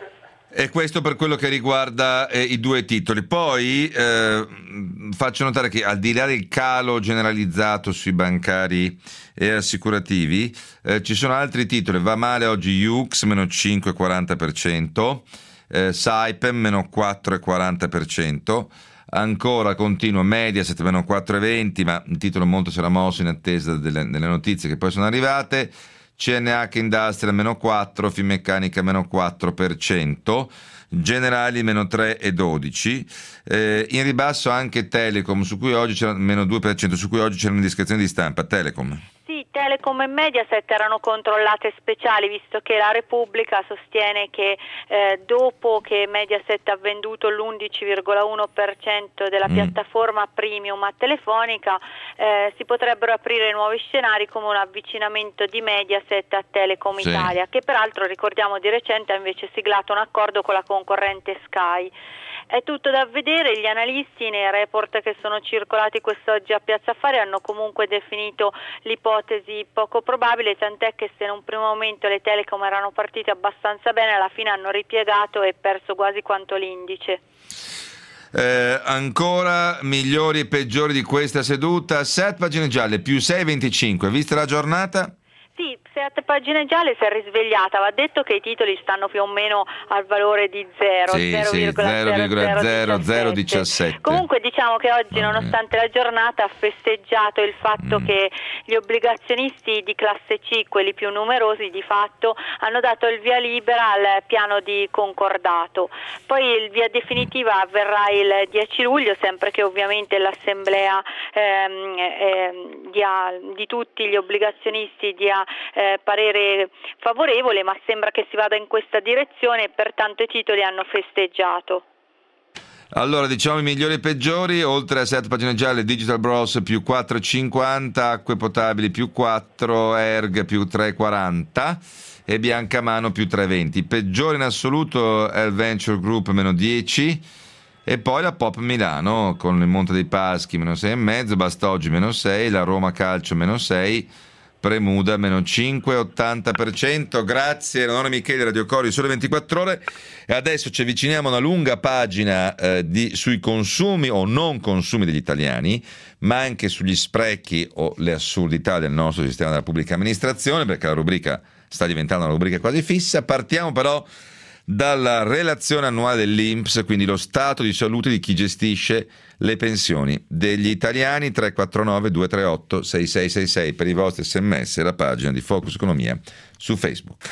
E questo per quello che riguarda eh, i due titoli. Poi eh, faccio notare che al di là del calo generalizzato sui bancari e assicurativi, eh, ci sono altri titoli. Va male oggi U X meno cinque virgola quaranta per cento, eh, Saipem meno quattro virgola quaranta per cento, ancora continua Mediaset meno quattro virgola venti, ma il titolo molto si era mosso in attesa delle, delle notizie che poi sono arrivate. C N H Industrial meno quattro, Finmeccanica meno quattro per cento, Generali meno tre virgola dodici, eh, in ribasso anche Telecom, su cui oggi c'era meno due per cento, su cui oggi c'era un'indiscrezione di stampa. Telecom. Sì, Telecom e Mediaset erano controllate speciali, visto che la Repubblica sostiene che eh, dopo che Mediaset ha venduto l'undici virgola uno per cento della mm. piattaforma premium a Telefonica, eh, si potrebbero aprire nuovi scenari come un avvicinamento di Mediaset a Telecom sì. Italia, che peraltro ricordiamo di recente ha invece siglato un accordo con la concorrente Sky. È tutto da vedere, gli analisti nei report che sono circolati quest'oggi a Piazza Affari hanno comunque definito l'ipotesi poco probabile, tant'è che se in un primo momento le Telecom erano partite abbastanza bene, alla fine hanno ripiegato e perso quasi quanto l'indice. Eh, ancora migliori e peggiori di questa seduta, sette pagine gialle più sei virgola venticinque, vista la giornata? Sì, sette pagine gialle si è risvegliata, va detto che i titoli stanno più o meno al valore di zero, sì, zero sì, virgola zero zero diciassette. Comunque diciamo che oggi, oh, nonostante la giornata, ha festeggiato il fatto mm. che gli obbligazionisti di classe C, quelli più numerosi di fatto, hanno dato il via libera al piano di concordato. Poi il via definitiva avverrà il dieci luglio, sempre che ovviamente l'assemblea ehm, ehm, dia, di tutti gli obbligazionisti dia Eh, parere favorevole, ma sembra che si vada in questa direzione e pertanto i titoli hanno festeggiato. Allora, diciamo i migliori e peggiori: oltre a sette pagine gialle, Digital Bros più quattro virgola cinquanta, Acque Potabili più quattro, Erg più tre virgola quaranta e Biancamano più tre virgola venti. I peggiori in assoluto è il Venture Group meno dieci e poi la Pop Milano con il Monte dei Paschi meno sei virgola cinque, Bastoggi meno sei, la Roma Calcio meno sei, Premuda meno cinque virgola ottanta per cento. Grazie Leonora Micheli, Radio Cori, Sole ventiquattro Ore. E adesso ci avviciniamo a una lunga pagina eh, di, sui consumi o non consumi degli italiani, ma anche sugli sprechi o le assurdità del nostro sistema della pubblica amministrazione, perché la rubrica sta diventando una rubrica quasi fissa. Partiamo però dalla relazione annuale dell'I N P S, quindi lo stato di salute di chi gestisce le pensioni degli italiani. Tre quattro nove due tre otto sei sei sei sei per i vostri sms e la pagina di Focus Economia su Facebook.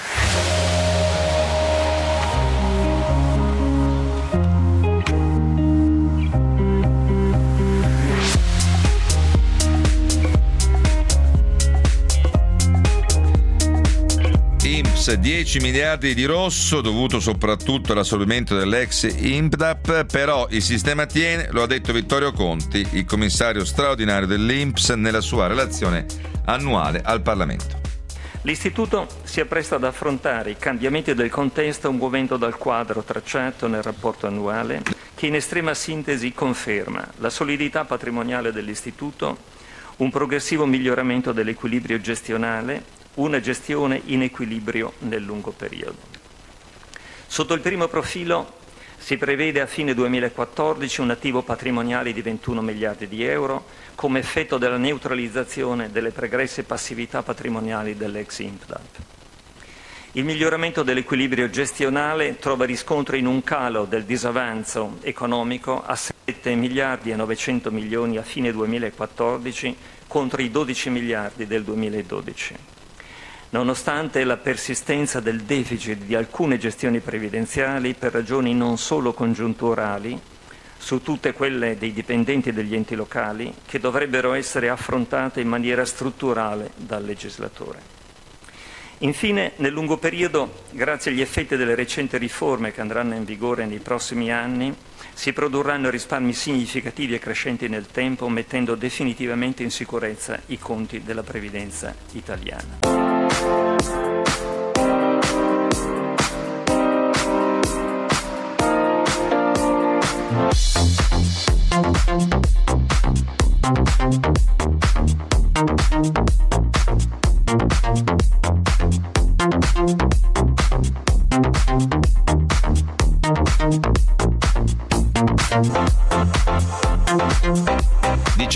dieci miliardi di rosso dovuto soprattutto all'assorbimento dell'ex I N P D A P, però il sistema tiene, lo ha detto Vittorio Conti, il commissario straordinario dell'I N P S, nella sua relazione annuale al Parlamento. L'Istituto si appresta ad affrontare i cambiamenti del contesto muovendo dal quadro tracciato nel rapporto annuale, che in estrema sintesi conferma la solidità patrimoniale dell'Istituto, un progressivo miglioramento dell'equilibrio gestionale, una gestione in equilibrio nel lungo periodo. Sotto il primo profilo si prevede a fine duemilaquattordici un attivo patrimoniale di ventuno miliardi di euro come effetto della neutralizzazione delle pregresse passività patrimoniali dell'ex I N P D A P. Il miglioramento dell'equilibrio gestionale trova riscontro in un calo del disavanzo economico a sette miliardi e novecento milioni a fine duemilaquattordici contro i dodici miliardi del duemiladodici. Nonostante la persistenza del deficit di alcune gestioni previdenziali per ragioni non solo congiunturali, su tutte quelle dei dipendenti degli enti locali, che dovrebbero essere affrontate in maniera strutturale dal legislatore. Infine, nel lungo periodo, grazie agli effetti delle recenti riforme che andranno in vigore nei prossimi anni, si produrranno risparmi significativi e crescenti nel tempo, mettendo definitivamente in sicurezza i conti della previdenza italiana.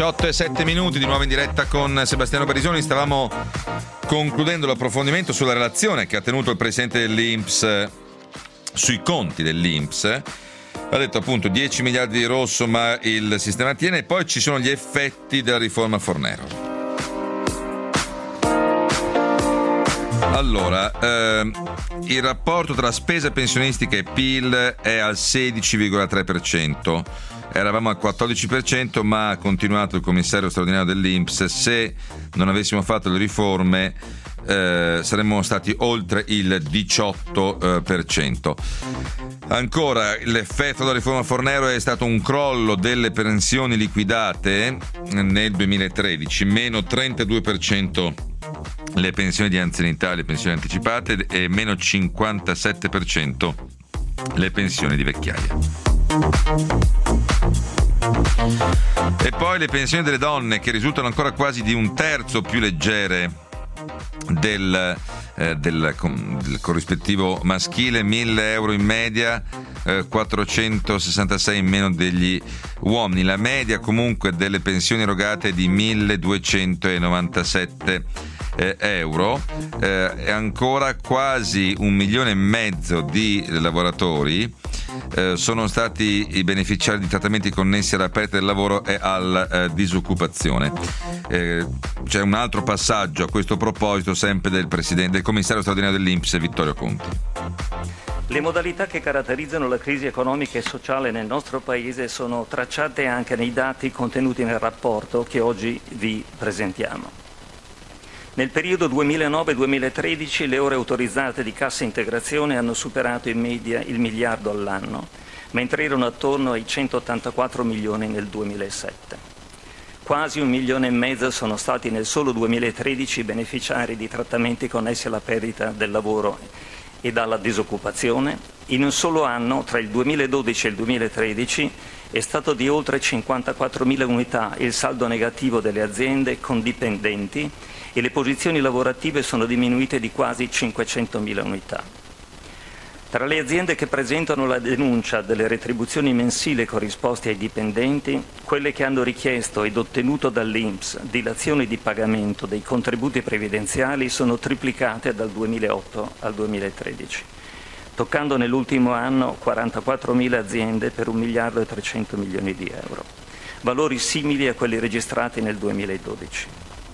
diciotto e sette minuti, di nuovo in diretta con Sebastiano Barisoni. Stavamo concludendo l'approfondimento sulla relazione che ha tenuto il presidente dell'I N P S sui conti dell'I N P S. Ha detto appunto dieci miliardi di rosso, ma il sistema tiene. E poi ci sono gli effetti della riforma Fornero. Allora, ehm, il rapporto tra spesa pensionistica e P I L è al sedici virgola tre per cento. Eravamo al quattordici per cento, ma ha continuato il commissario straordinario dell'I N P S: se non avessimo fatto le riforme eh, saremmo stati oltre il diciotto per cento. Ancora, l'effetto della riforma Fornero è stato un crollo delle pensioni liquidate nel duemilatredici, meno trentadue per cento le pensioni di anzianità, le pensioni anticipate, e meno cinquantasette per cento le pensioni di vecchiaia. E poi le pensioni delle donne, che risultano ancora quasi di un terzo più leggere del, eh, del, del corrispettivo maschile, mille euro in media, eh, quattrocentosessantasei in meno degli uomini. La media comunque delle pensioni erogate è di milleduecentonovantasette Eh, euro, eh, e ancora quasi un milione e mezzo di lavoratori eh, sono stati i beneficiari di trattamenti connessi alla perdita del lavoro e alla eh, disoccupazione. Eh, c'è un altro passaggio a questo proposito, sempre del presidente, del commissario straordinario dell'I N P S, Vittorio Conti. Le modalità che caratterizzano la crisi economica e sociale nel nostro Paese sono tracciate anche nei dati contenuti nel rapporto che oggi vi presentiamo. Nel periodo duemilanove duemilatredici le ore autorizzate di cassa integrazione hanno superato in media il miliardo all'anno, mentre erano attorno ai centottantaquattro milioni nel duemilasette. Quasi un milione e mezzo sono stati nel solo duemilatredici i beneficiari di trattamenti connessi alla perdita del lavoro e dalla disoccupazione. In un solo anno, tra il duemiladodici e il duemilatredici, è stato di oltre cinquantaquattromila unità il saldo negativo delle aziende con dipendenti, e le posizioni lavorative sono diminuite di quasi cinquecentomila unità. Tra le aziende che presentano la denuncia delle retribuzioni mensili corrisposte ai dipendenti, quelle che hanno richiesto ed ottenuto dall'I N P S dilazioni di pagamento dei contributi previdenziali sono triplicate dal duemilaotto al duemilatredici, toccando nell'ultimo anno quarantaquattromila aziende per un miliardo e trecento milioni di euro, valori simili a quelli registrati nel duemiladodici.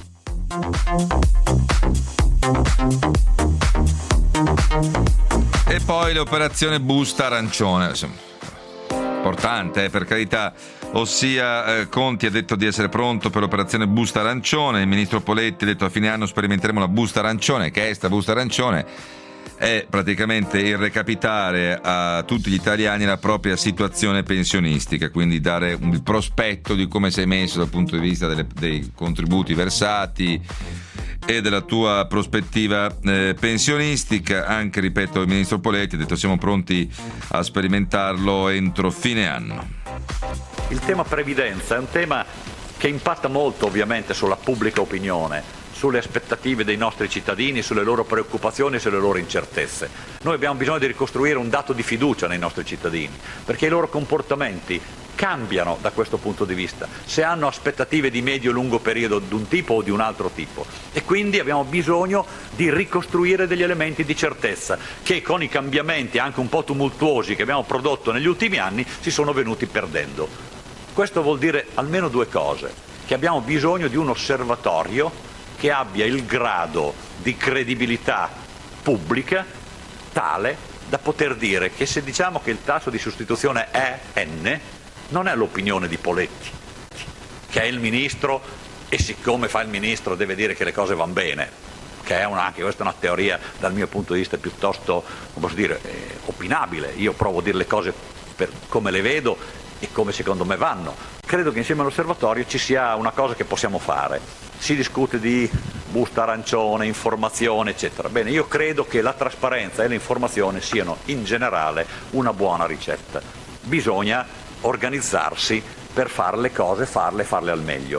E poi l'operazione busta arancione, importante eh, per carità, ossia eh, Conti ha detto di essere pronto per l'operazione busta arancione. Il ministro Poletti ha detto a fine anno sperimenteremo la busta arancione. Che è sta busta arancione? È praticamente il recapitare a tutti gli italiani la propria situazione pensionistica, quindi dare un prospetto di come sei messo dal punto di vista delle, dei contributi versati e della tua prospettiva eh, pensionistica. Anche, ripeto, il ministro Poletti ha detto siamo pronti a sperimentarlo entro fine anno. Il tema previdenza è un tema che impatta molto ovviamente sulla pubblica opinione, sulle aspettative dei nostri cittadini, sulle loro preoccupazioni e sulle loro incertezze. Noi abbiamo bisogno di ricostruire un dato di fiducia nei nostri cittadini, perché i loro comportamenti cambiano da questo punto di vista, se hanno aspettative di medio-lungo periodo di un tipo o di un altro tipo, e quindi abbiamo bisogno di ricostruire degli elementi di certezza che con i cambiamenti anche un po' tumultuosi che abbiamo prodotto negli ultimi anni si sono venuti perdendo. Questo vuol dire almeno due cose: che abbiamo bisogno di un osservatorio che abbia il grado di credibilità pubblica tale da poter dire che se diciamo che il tasso di sostituzione è N, non è l'opinione di Poletti, che è il ministro e siccome fa il ministro deve dire che le cose vanno bene, che è una, anche questa è una teoria dal mio punto di vista piuttosto, come posso dire, eh, opinabile. Io provo a dire le cose per come le vedo e come secondo me vanno. Credo che insieme all'osservatorio ci sia una cosa che possiamo fare. Si discute di busta arancione, informazione, eccetera. Bene, io credo che la trasparenza e l'informazione siano in generale una buona ricetta. Bisogna organizzarsi per fare le cose, farle e farle al meglio.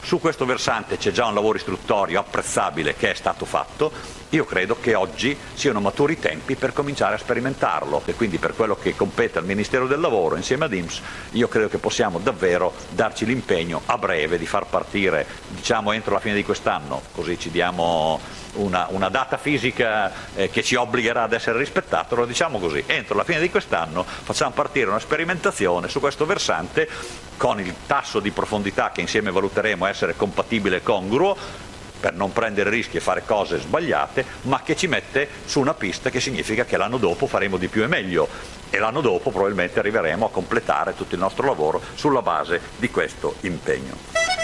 Su questo versante c'è già un lavoro istruttorio apprezzabile che è stato fatto. Io credo che oggi siano maturi i tempi per cominciare a sperimentarlo e quindi per quello che compete al Ministero del Lavoro insieme ad I N P S io credo che possiamo davvero darci l'impegno a breve di far partire, diciamo entro la fine di quest'anno, così ci diamo una, una data fisica eh, che ci obbligherà ad essere rispettato, lo diciamo così, entro la fine di quest'anno facciamo partire una sperimentazione su questo versante con il tasso di profondità che insieme valuteremo essere compatibile e congruo, per non prendere rischi e fare cose sbagliate, ma che ci mette su una pista che significa che l'anno dopo faremo di più e meglio e l'anno dopo probabilmente arriveremo a completare tutto il nostro lavoro sulla base di questo impegno.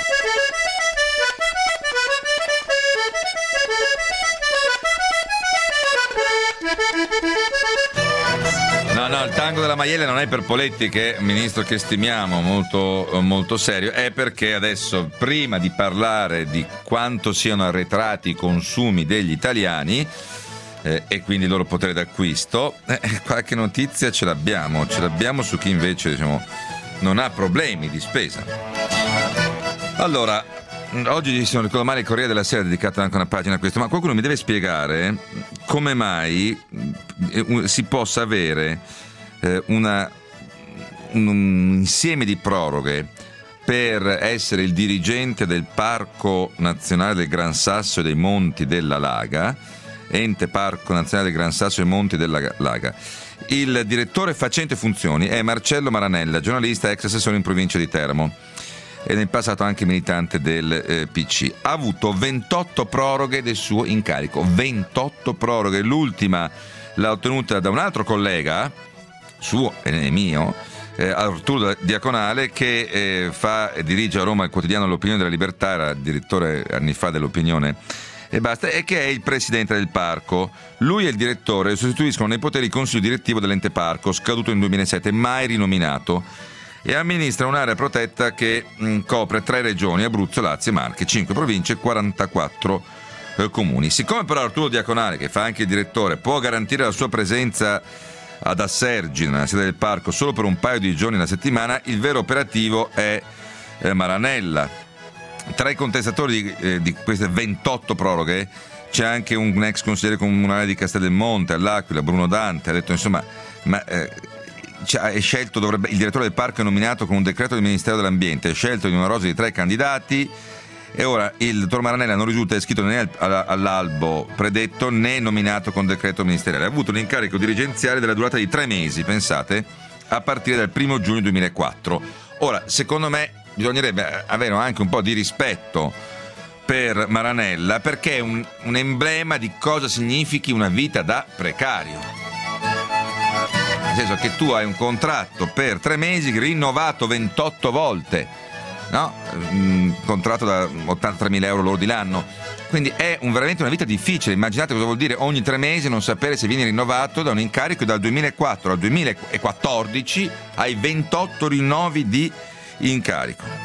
No, no, il tango della Maiella non è per Poletti, che è un ministro che stimiamo, molto, molto serio, è perché adesso, prima di parlare di quanto siano arretrati i consumi degli italiani eh, e quindi il loro potere d'acquisto, eh, qualche notizia ce l'abbiamo, ce l'abbiamo su chi invece, diciamo, non ha problemi di spesa. Allora, oggi, se non ricordo male, il Corriere della Sera ha dedicato anche una pagina a questo, ma qualcuno mi deve spiegare come mai si possa avere eh, una, un, un insieme di proroghe per essere il dirigente del Parco Nazionale del Gran Sasso e dei Monti della Laga, ente Parco Nazionale del Gran Sasso e Monti della Laga. Il direttore facente funzioni è Marcello Maranella, giornalista, ex assessore in provincia di Teramo e nel passato anche militante del eh, P C. Ha avuto ventotto proroghe del suo incarico, ventotto proroghe. L'ultima l'ha ottenuta da un altro collega suo e mio, eh, Arturo Diaconale, che eh, fa e dirige a Roma il quotidiano L'Opinione della Libertà, era direttore anni fa dell'Opinione e basta, e che è il presidente del parco. Lui e il direttore sostituiscono nei poteri il consiglio direttivo dell'ente parco, scaduto nel duemilasette, mai rinominato, e amministra un'area protetta che mh, copre tre regioni: Abruzzo, Lazio e Marche, cinque province e quarantaquattro eh, comuni. Siccome però Arturo Diaconale, che fa anche il direttore, può garantire la sua presenza ad Assergine, nella sede del parco, solo per un paio di giorni alla settimana, il vero operativo è eh, Maranella. Tra i contestatori di, eh, di queste ventotto proroghe c'è anche un ex consigliere comunale di Castelmonte, all'Aquila, Bruno Dante. Ha detto, insomma, ma eh, è scelto, dovrebbe, il direttore del parco è nominato con un decreto del Ministero dell'Ambiente, è scelto di una rosa di tre candidati e ora il dottor Maranella non risulta iscritto né all'albo predetto né nominato con decreto ministeriale. Ha avuto l'incarico dirigenziale della durata di tre mesi, pensate, a partire dal primo giugno duemilaquattro. Ora, secondo me bisognerebbe avere anche un po' di rispetto per Maranella, perché è un, un emblema di cosa significhi una vita da precario. Nel senso che tu hai un contratto per tre mesi rinnovato ventotto volte, no? Un contratto da ottantatremila euro lordi l'anno. Quindi è un, veramente una vita difficile. Immaginate cosa vuol dire ogni tre mesi non sapere se vieni rinnovato da un incarico. Dal duemilaquattro al duemilaquattordici hai ventotto rinnovi di incarico.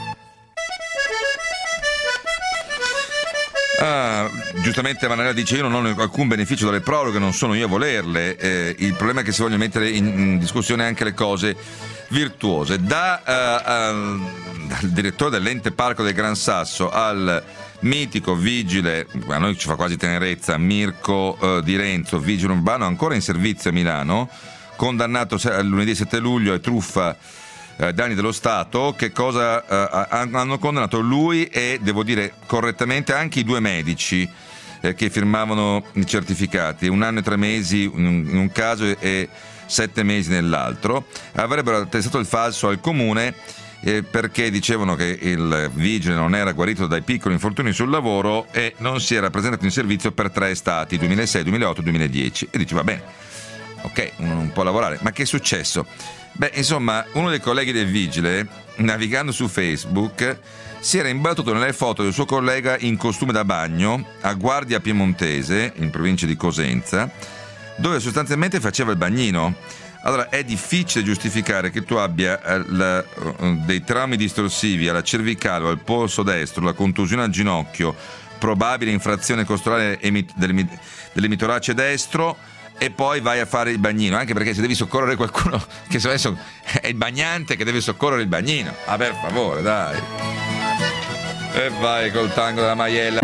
Ah, giustamente Maranella dice: io non ho alcun beneficio dalle proroghe, non sono io a volerle. Eh, il problema è che si vogliono mettere in, in discussione anche le cose virtuose. Da, uh, uh, dal direttore dell'ente parco del Gran Sasso al mitico vigile, a noi ci fa quasi tenerezza, Mirko uh, Di Renzo, vigile urbano ancora in servizio a Milano, condannato lunedì sette luglio e truffa Eh, danni dello Stato. Che cosa eh, hanno condannato lui e, devo dire correttamente, anche i due medici eh, che firmavano i certificati, un anno e tre mesi in un, in un caso e, e sette mesi nell'altro. Avrebbero attestato il falso al comune eh, perché dicevano che il vigile non era guarito dai piccoli infortuni sul lavoro e non si era presentato in servizio per tre estati, duemilasei, duemilaotto, duemiladieci. E dice, va bene, ok, uno non può lavorare, ma che è successo? Beh, insomma, uno dei colleghi del vigile, navigando su Facebook, si era imbattuto nelle foto del suo collega in costume da bagno a Guardia Piemontese, in provincia di Cosenza, dove sostanzialmente faceva il bagnino. Allora, è difficile giustificare che tu abbia la, dei traumi distorsivi alla cervicale o al polso destro, la contusione al ginocchio, probabile infrazione costurale dell'emitorace destro, e poi vai a fare il bagnino, anche perché se devi soccorrere qualcuno, che adesso è il bagnante che deve soccorrere il bagnino, ah, per favore, dai. E vai col tango della Maiella.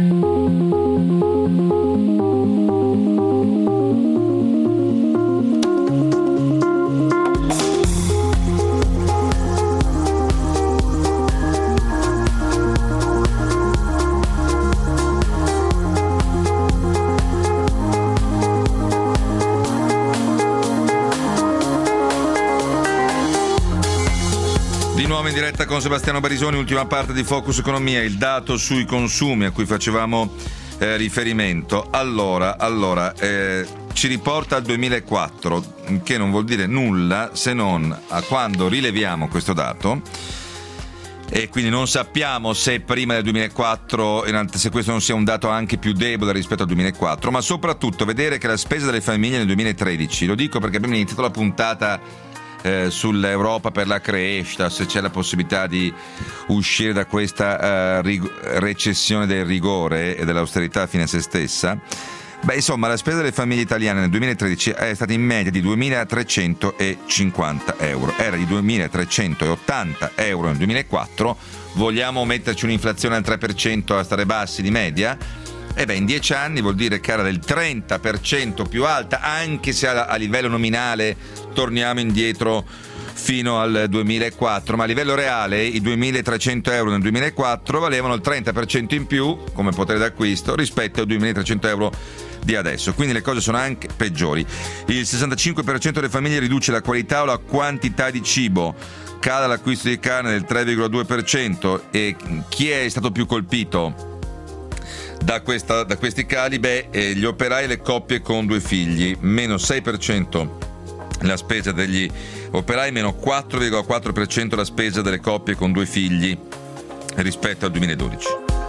In diretta con Sebastiano Barisoni, ultima parte di Focus Economia, il dato sui consumi a cui facevamo eh, riferimento. Allora, allora eh, ci riporta al duemilaquattro, che non vuol dire nulla se non a quando rileviamo questo dato, e quindi non sappiamo se prima del duemilaquattro, se questo non sia un dato anche più debole rispetto al duemilaquattro, ma soprattutto vedere che la spesa delle famiglie nel duemilatredici, lo dico perché abbiamo iniziato la puntata Eh, sull'Europa per la crescita, se c'è la possibilità di uscire da questa eh, rig- recessione del rigore e dell'austerità fine a se stessa. Beh, insomma, la spesa delle famiglie italiane nel duemilatredici è stata in media di duemilatrecentocinquanta euro, era di duemilatrecentottanta euro nel duemilaquattro. Vogliamo metterci un'inflazione al tre per cento a stare bassi di media? E beh, in dieci anni vuol dire che era del trenta per cento più alta, anche se a, a livello nominale torniamo indietro fino al duemilaquattro, ma a livello reale i duemilatrecento euro nel duemilaquattro valevano il trenta per cento in più come potere d'acquisto rispetto ai duemilatrecento euro di adesso, quindi le cose sono anche peggiori. Il sessantacinque per cento delle famiglie riduce la qualità o la quantità di cibo, cala l'acquisto di carne del tre virgola due per cento. E chi è stato più colpito Da, questa, da questi cali? Beh, eh, gli operai e le coppie con due figli, meno sei per cento la spesa degli operai, meno quattro virgola quattro per cento la spesa delle coppie con due figli rispetto al duemiladodici.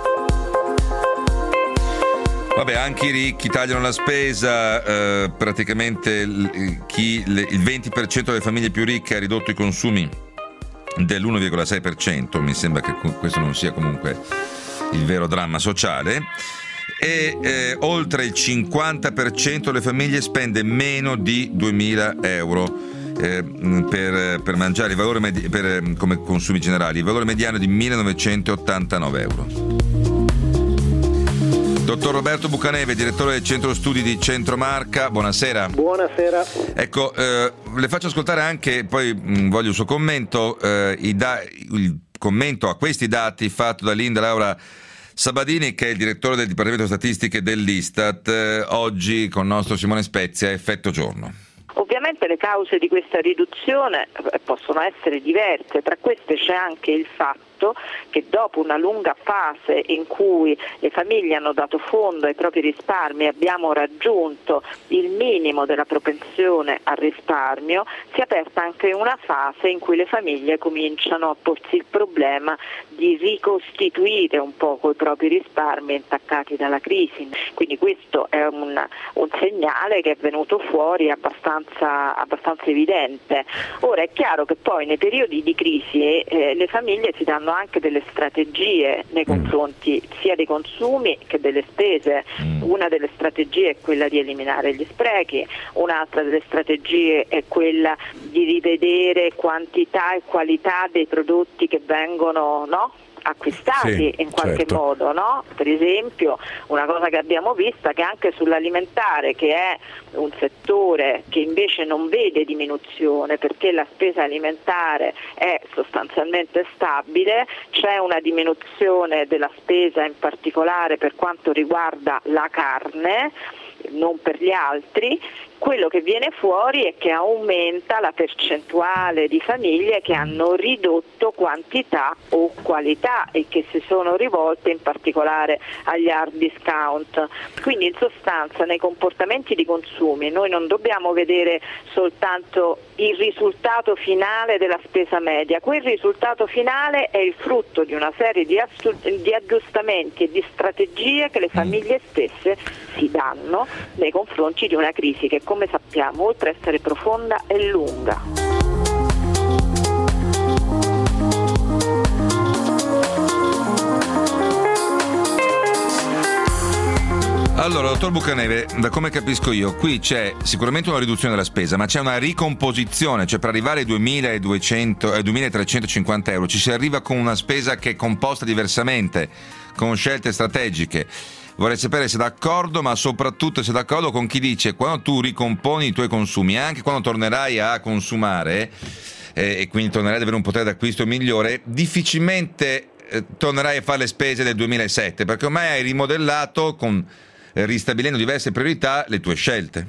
Vabbè, anche i ricchi tagliano la spesa, eh, praticamente il, chi, le, il venti per cento delle famiglie più ricche ha ridotto i consumi dell'uno virgola sei per cento, mi sembra che questo non sia comunque il vero dramma sociale, e eh, oltre il cinquanta per cento delle famiglie spende meno di duemila euro eh, per, per mangiare, il valore medi- per, come consumi generali, il valore mediano è di millenovecentottantanove euro. Dottor Roberto Bucaneve, direttore del Centro Studi di Centromarca, buonasera. Buonasera. Ecco, eh, le faccio ascoltare anche, poi mh, voglio il suo commento, eh, i da- il commento a questi dati fatto da Linda Laura Sabadini, che è il direttore del Dipartimento Statistiche dell'Istat, eh, oggi con il nostro Simone Spezia, Effetto Giorno. Ovviamente le cause di questa riduzione possono essere diverse, tra queste c'è anche il fatto che dopo una lunga fase in cui le famiglie hanno dato fondo ai propri risparmi e abbiamo raggiunto il minimo della propensione al risparmio, si è aperta anche una fase in cui le famiglie cominciano a porsi il problema di ricostituire un poco i propri risparmi intaccati dalla crisi. Quindi questo è un, un segnale che è venuto fuori abbastanza, abbastanza evidente. Ora è chiaro che poi nei periodi di crisi eh, le famiglie si danno anche delle strategie nei confronti sia dei consumi che delle spese. Una delle strategie è quella di eliminare gli sprechi, un'altra delle strategie è quella di rivedere quantità e qualità dei prodotti che vengono, no? acquistati sì, in qualche certo. modo, no? Per esempio una cosa che abbiamo visto è che anche sull'alimentare, che è un settore che invece non vede diminuzione perché la spesa alimentare è sostanzialmente stabile, c'è una diminuzione della spesa in particolare per quanto riguarda la carne, non per gli altri. Quello che viene fuori è che aumenta la percentuale di famiglie che hanno ridotto quantità o qualità e che si sono rivolte in particolare agli hard discount. Quindi in sostanza nei comportamenti di consumi noi non dobbiamo vedere soltanto il risultato finale della spesa media, quel risultato finale è il frutto di una serie di, assu- di aggiustamenti e di strategie che le famiglie stesse si danno nei confronti di una crisi che, come sappiamo, oltre a essere profonda è lunga. Allora, Dottor Bucaneve, da come capisco io, qui c'è sicuramente una riduzione della spesa, ma c'è una ricomposizione, cioè per arrivare ai duemiladuecento, ai duemilatrecentocinquanta euro ci si arriva con una spesa che è composta diversamente, con scelte strategiche. Vorrei sapere se è d'accordo, ma soprattutto se è d'accordo con chi dice quando tu ricomponi i tuoi consumi, anche quando tornerai a consumare eh, e quindi tornerai ad avere un potere d'acquisto migliore, difficilmente eh, tornerai a fare le spese del duemilasette, perché ormai hai rimodellato, con, eh, ristabilendo diverse priorità, le tue scelte.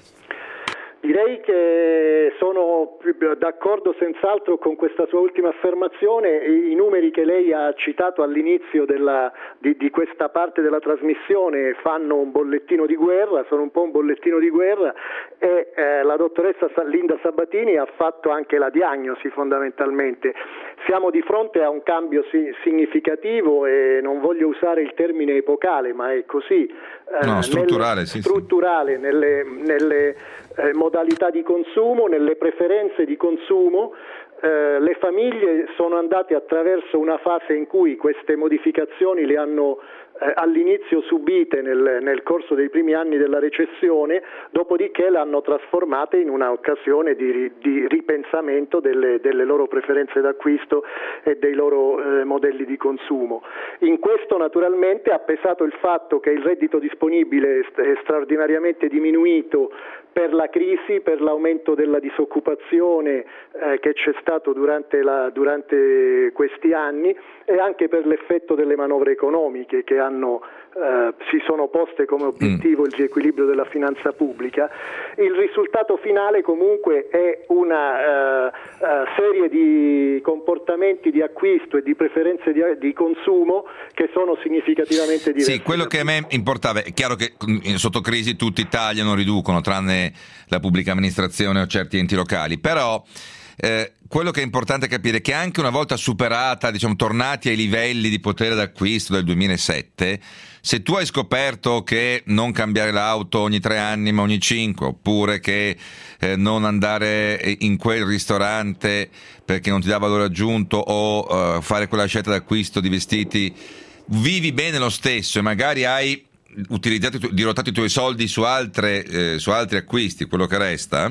Direi che sono d'accordo senz'altro con questa sua ultima affermazione. I numeri che lei ha citato all'inizio della, di, di questa parte della trasmissione fanno un bollettino di guerra, sono un po' un bollettino di guerra e eh, la dottoressa Linda Sabatini ha fatto anche la diagnosi fondamentalmente. Siamo di fronte a un cambio significativo e non voglio usare il termine epocale, ma è così. Eh, no, strutturale, nelle, sì, strutturale sì. nelle, nelle eh, modalità di consumo, nelle preferenze di consumo. Eh, le famiglie sono andate attraverso una fase in cui queste modificazioni le hanno eh, all'inizio subite nel, nel corso dei primi anni della recessione, dopodiché l'hanno trasformate in un'occasione di, di ripensamento delle, delle loro preferenze d'acquisto e dei loro eh, modelli di consumo. In questo naturalmente ha pesato il fatto che il reddito disponibile è, è straordinariamente diminuito per la crisi, per l'aumento della disoccupazione eh, che c'è stato durante, la, durante questi anni e anche per l'effetto delle manovre economiche che hanno, eh, si sono poste come obiettivo il riequilibrio della finanza pubblica. Il risultato finale comunque è una eh, eh, serie di comportamenti di acquisto e di preferenze di, di consumo che sono significativamente diverse. Sì, quello che a me importava, è chiaro che sotto crisi tutti tagliano, riducono, tranne la pubblica amministrazione o certi enti locali, però eh, quello che è importante capire è che anche una volta superata, diciamo, tornati ai livelli di potere d'acquisto del duemilasette, se tu hai scoperto che non cambiare l'auto ogni tre anni ma ogni cinque, oppure che eh, non andare in quel ristorante perché non ti dà valore aggiunto o uh, fare quella scelta d'acquisto di vestiti, vivi bene lo stesso e magari hai utilizzato, dirottato i tuoi soldi su altre eh, su altri acquisti, quello che resta,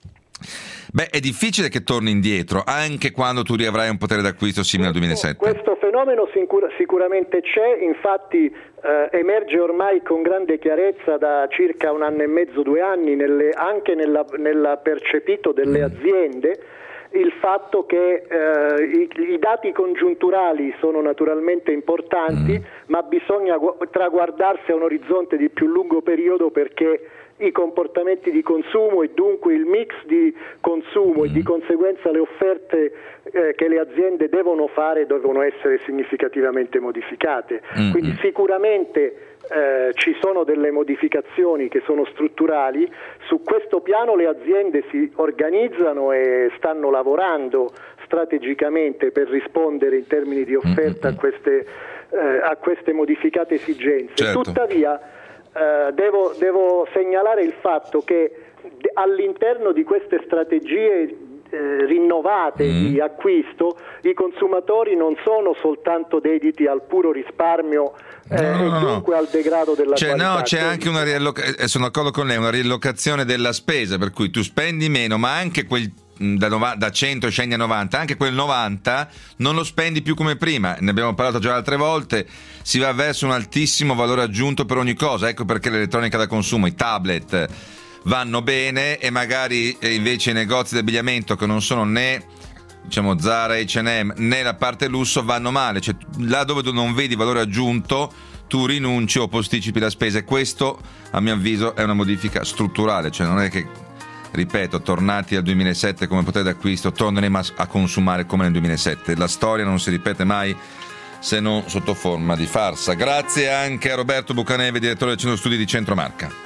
beh, è difficile che torni indietro anche quando tu riavrai un potere d'acquisto simile al duemilasette. Questo fenomeno sicur- sicuramente c'è, infatti eh, emerge ormai con grande chiarezza da circa un anno e mezzo, due anni, nelle, anche nella, nella percepito delle aziende, il fatto che eh, i, i dati congiunturali sono naturalmente importanti, mm. ma bisogna gu- traguardarsi a un orizzonte di più lungo periodo, perché i comportamenti di consumo e dunque il mix di consumo mm. e di conseguenza le offerte eh, che le aziende devono fare devono essere significativamente modificate. Mm. Quindi sicuramente Eh, ci sono delle modificazioni che sono strutturali. Su questo piano le aziende si organizzano e stanno lavorando strategicamente per rispondere in termini di offerta a queste, eh, a queste modificate esigenze. Certo. Tuttavia eh, devo, devo segnalare il fatto che all'interno di queste strategie Eh, rinnovate mm. di acquisto, i consumatori non sono soltanto dediti al puro risparmio eh, no, no, e dunque no. al degrado della cioè, qualità. No, c'è anche una riallocazione, sono d'accordo con lei, una riallocazione della spesa, per cui tu spendi meno, ma anche quel da, nova, da cento scendi a novanta, anche quel novanta non lo spendi più come prima, ne abbiamo parlato già altre volte, si va verso un altissimo valore aggiunto per ogni cosa, ecco perché l'elettronica da consumo, i tablet vanno bene e magari invece i negozi di abbigliamento che non sono né, diciamo, Zara, acca e emme né la parte lusso vanno male, cioè là dove tu non vedi valore aggiunto tu rinunci o posticipi la spesa, e questo a mio avviso è una modifica strutturale, cioè non è che, ripeto, tornati al duemilasette come potere d'acquisto torneremo a consumare come nel duemilasette, la storia non si ripete mai se non sotto forma di farsa. Grazie anche a Roberto Bucaneve, direttore del Centro Studi di Centromarca.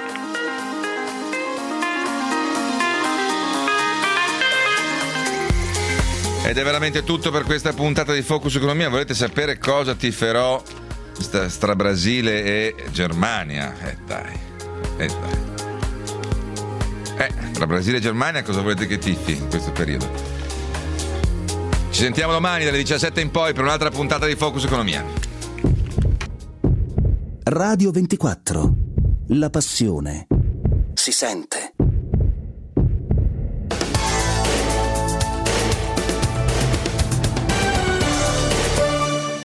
Ed è veramente tutto per questa puntata di Focus Economia. Volete sapere cosa tiferò sta, tra Brasile e Germania? Eh dai, eh dai. Eh, tra Brasile e Germania cosa volete che tifi in questo periodo? Ci sentiamo domani dalle diciassette in poi per un'altra puntata di Focus Economia. Radio ventiquattro. La passione si sente.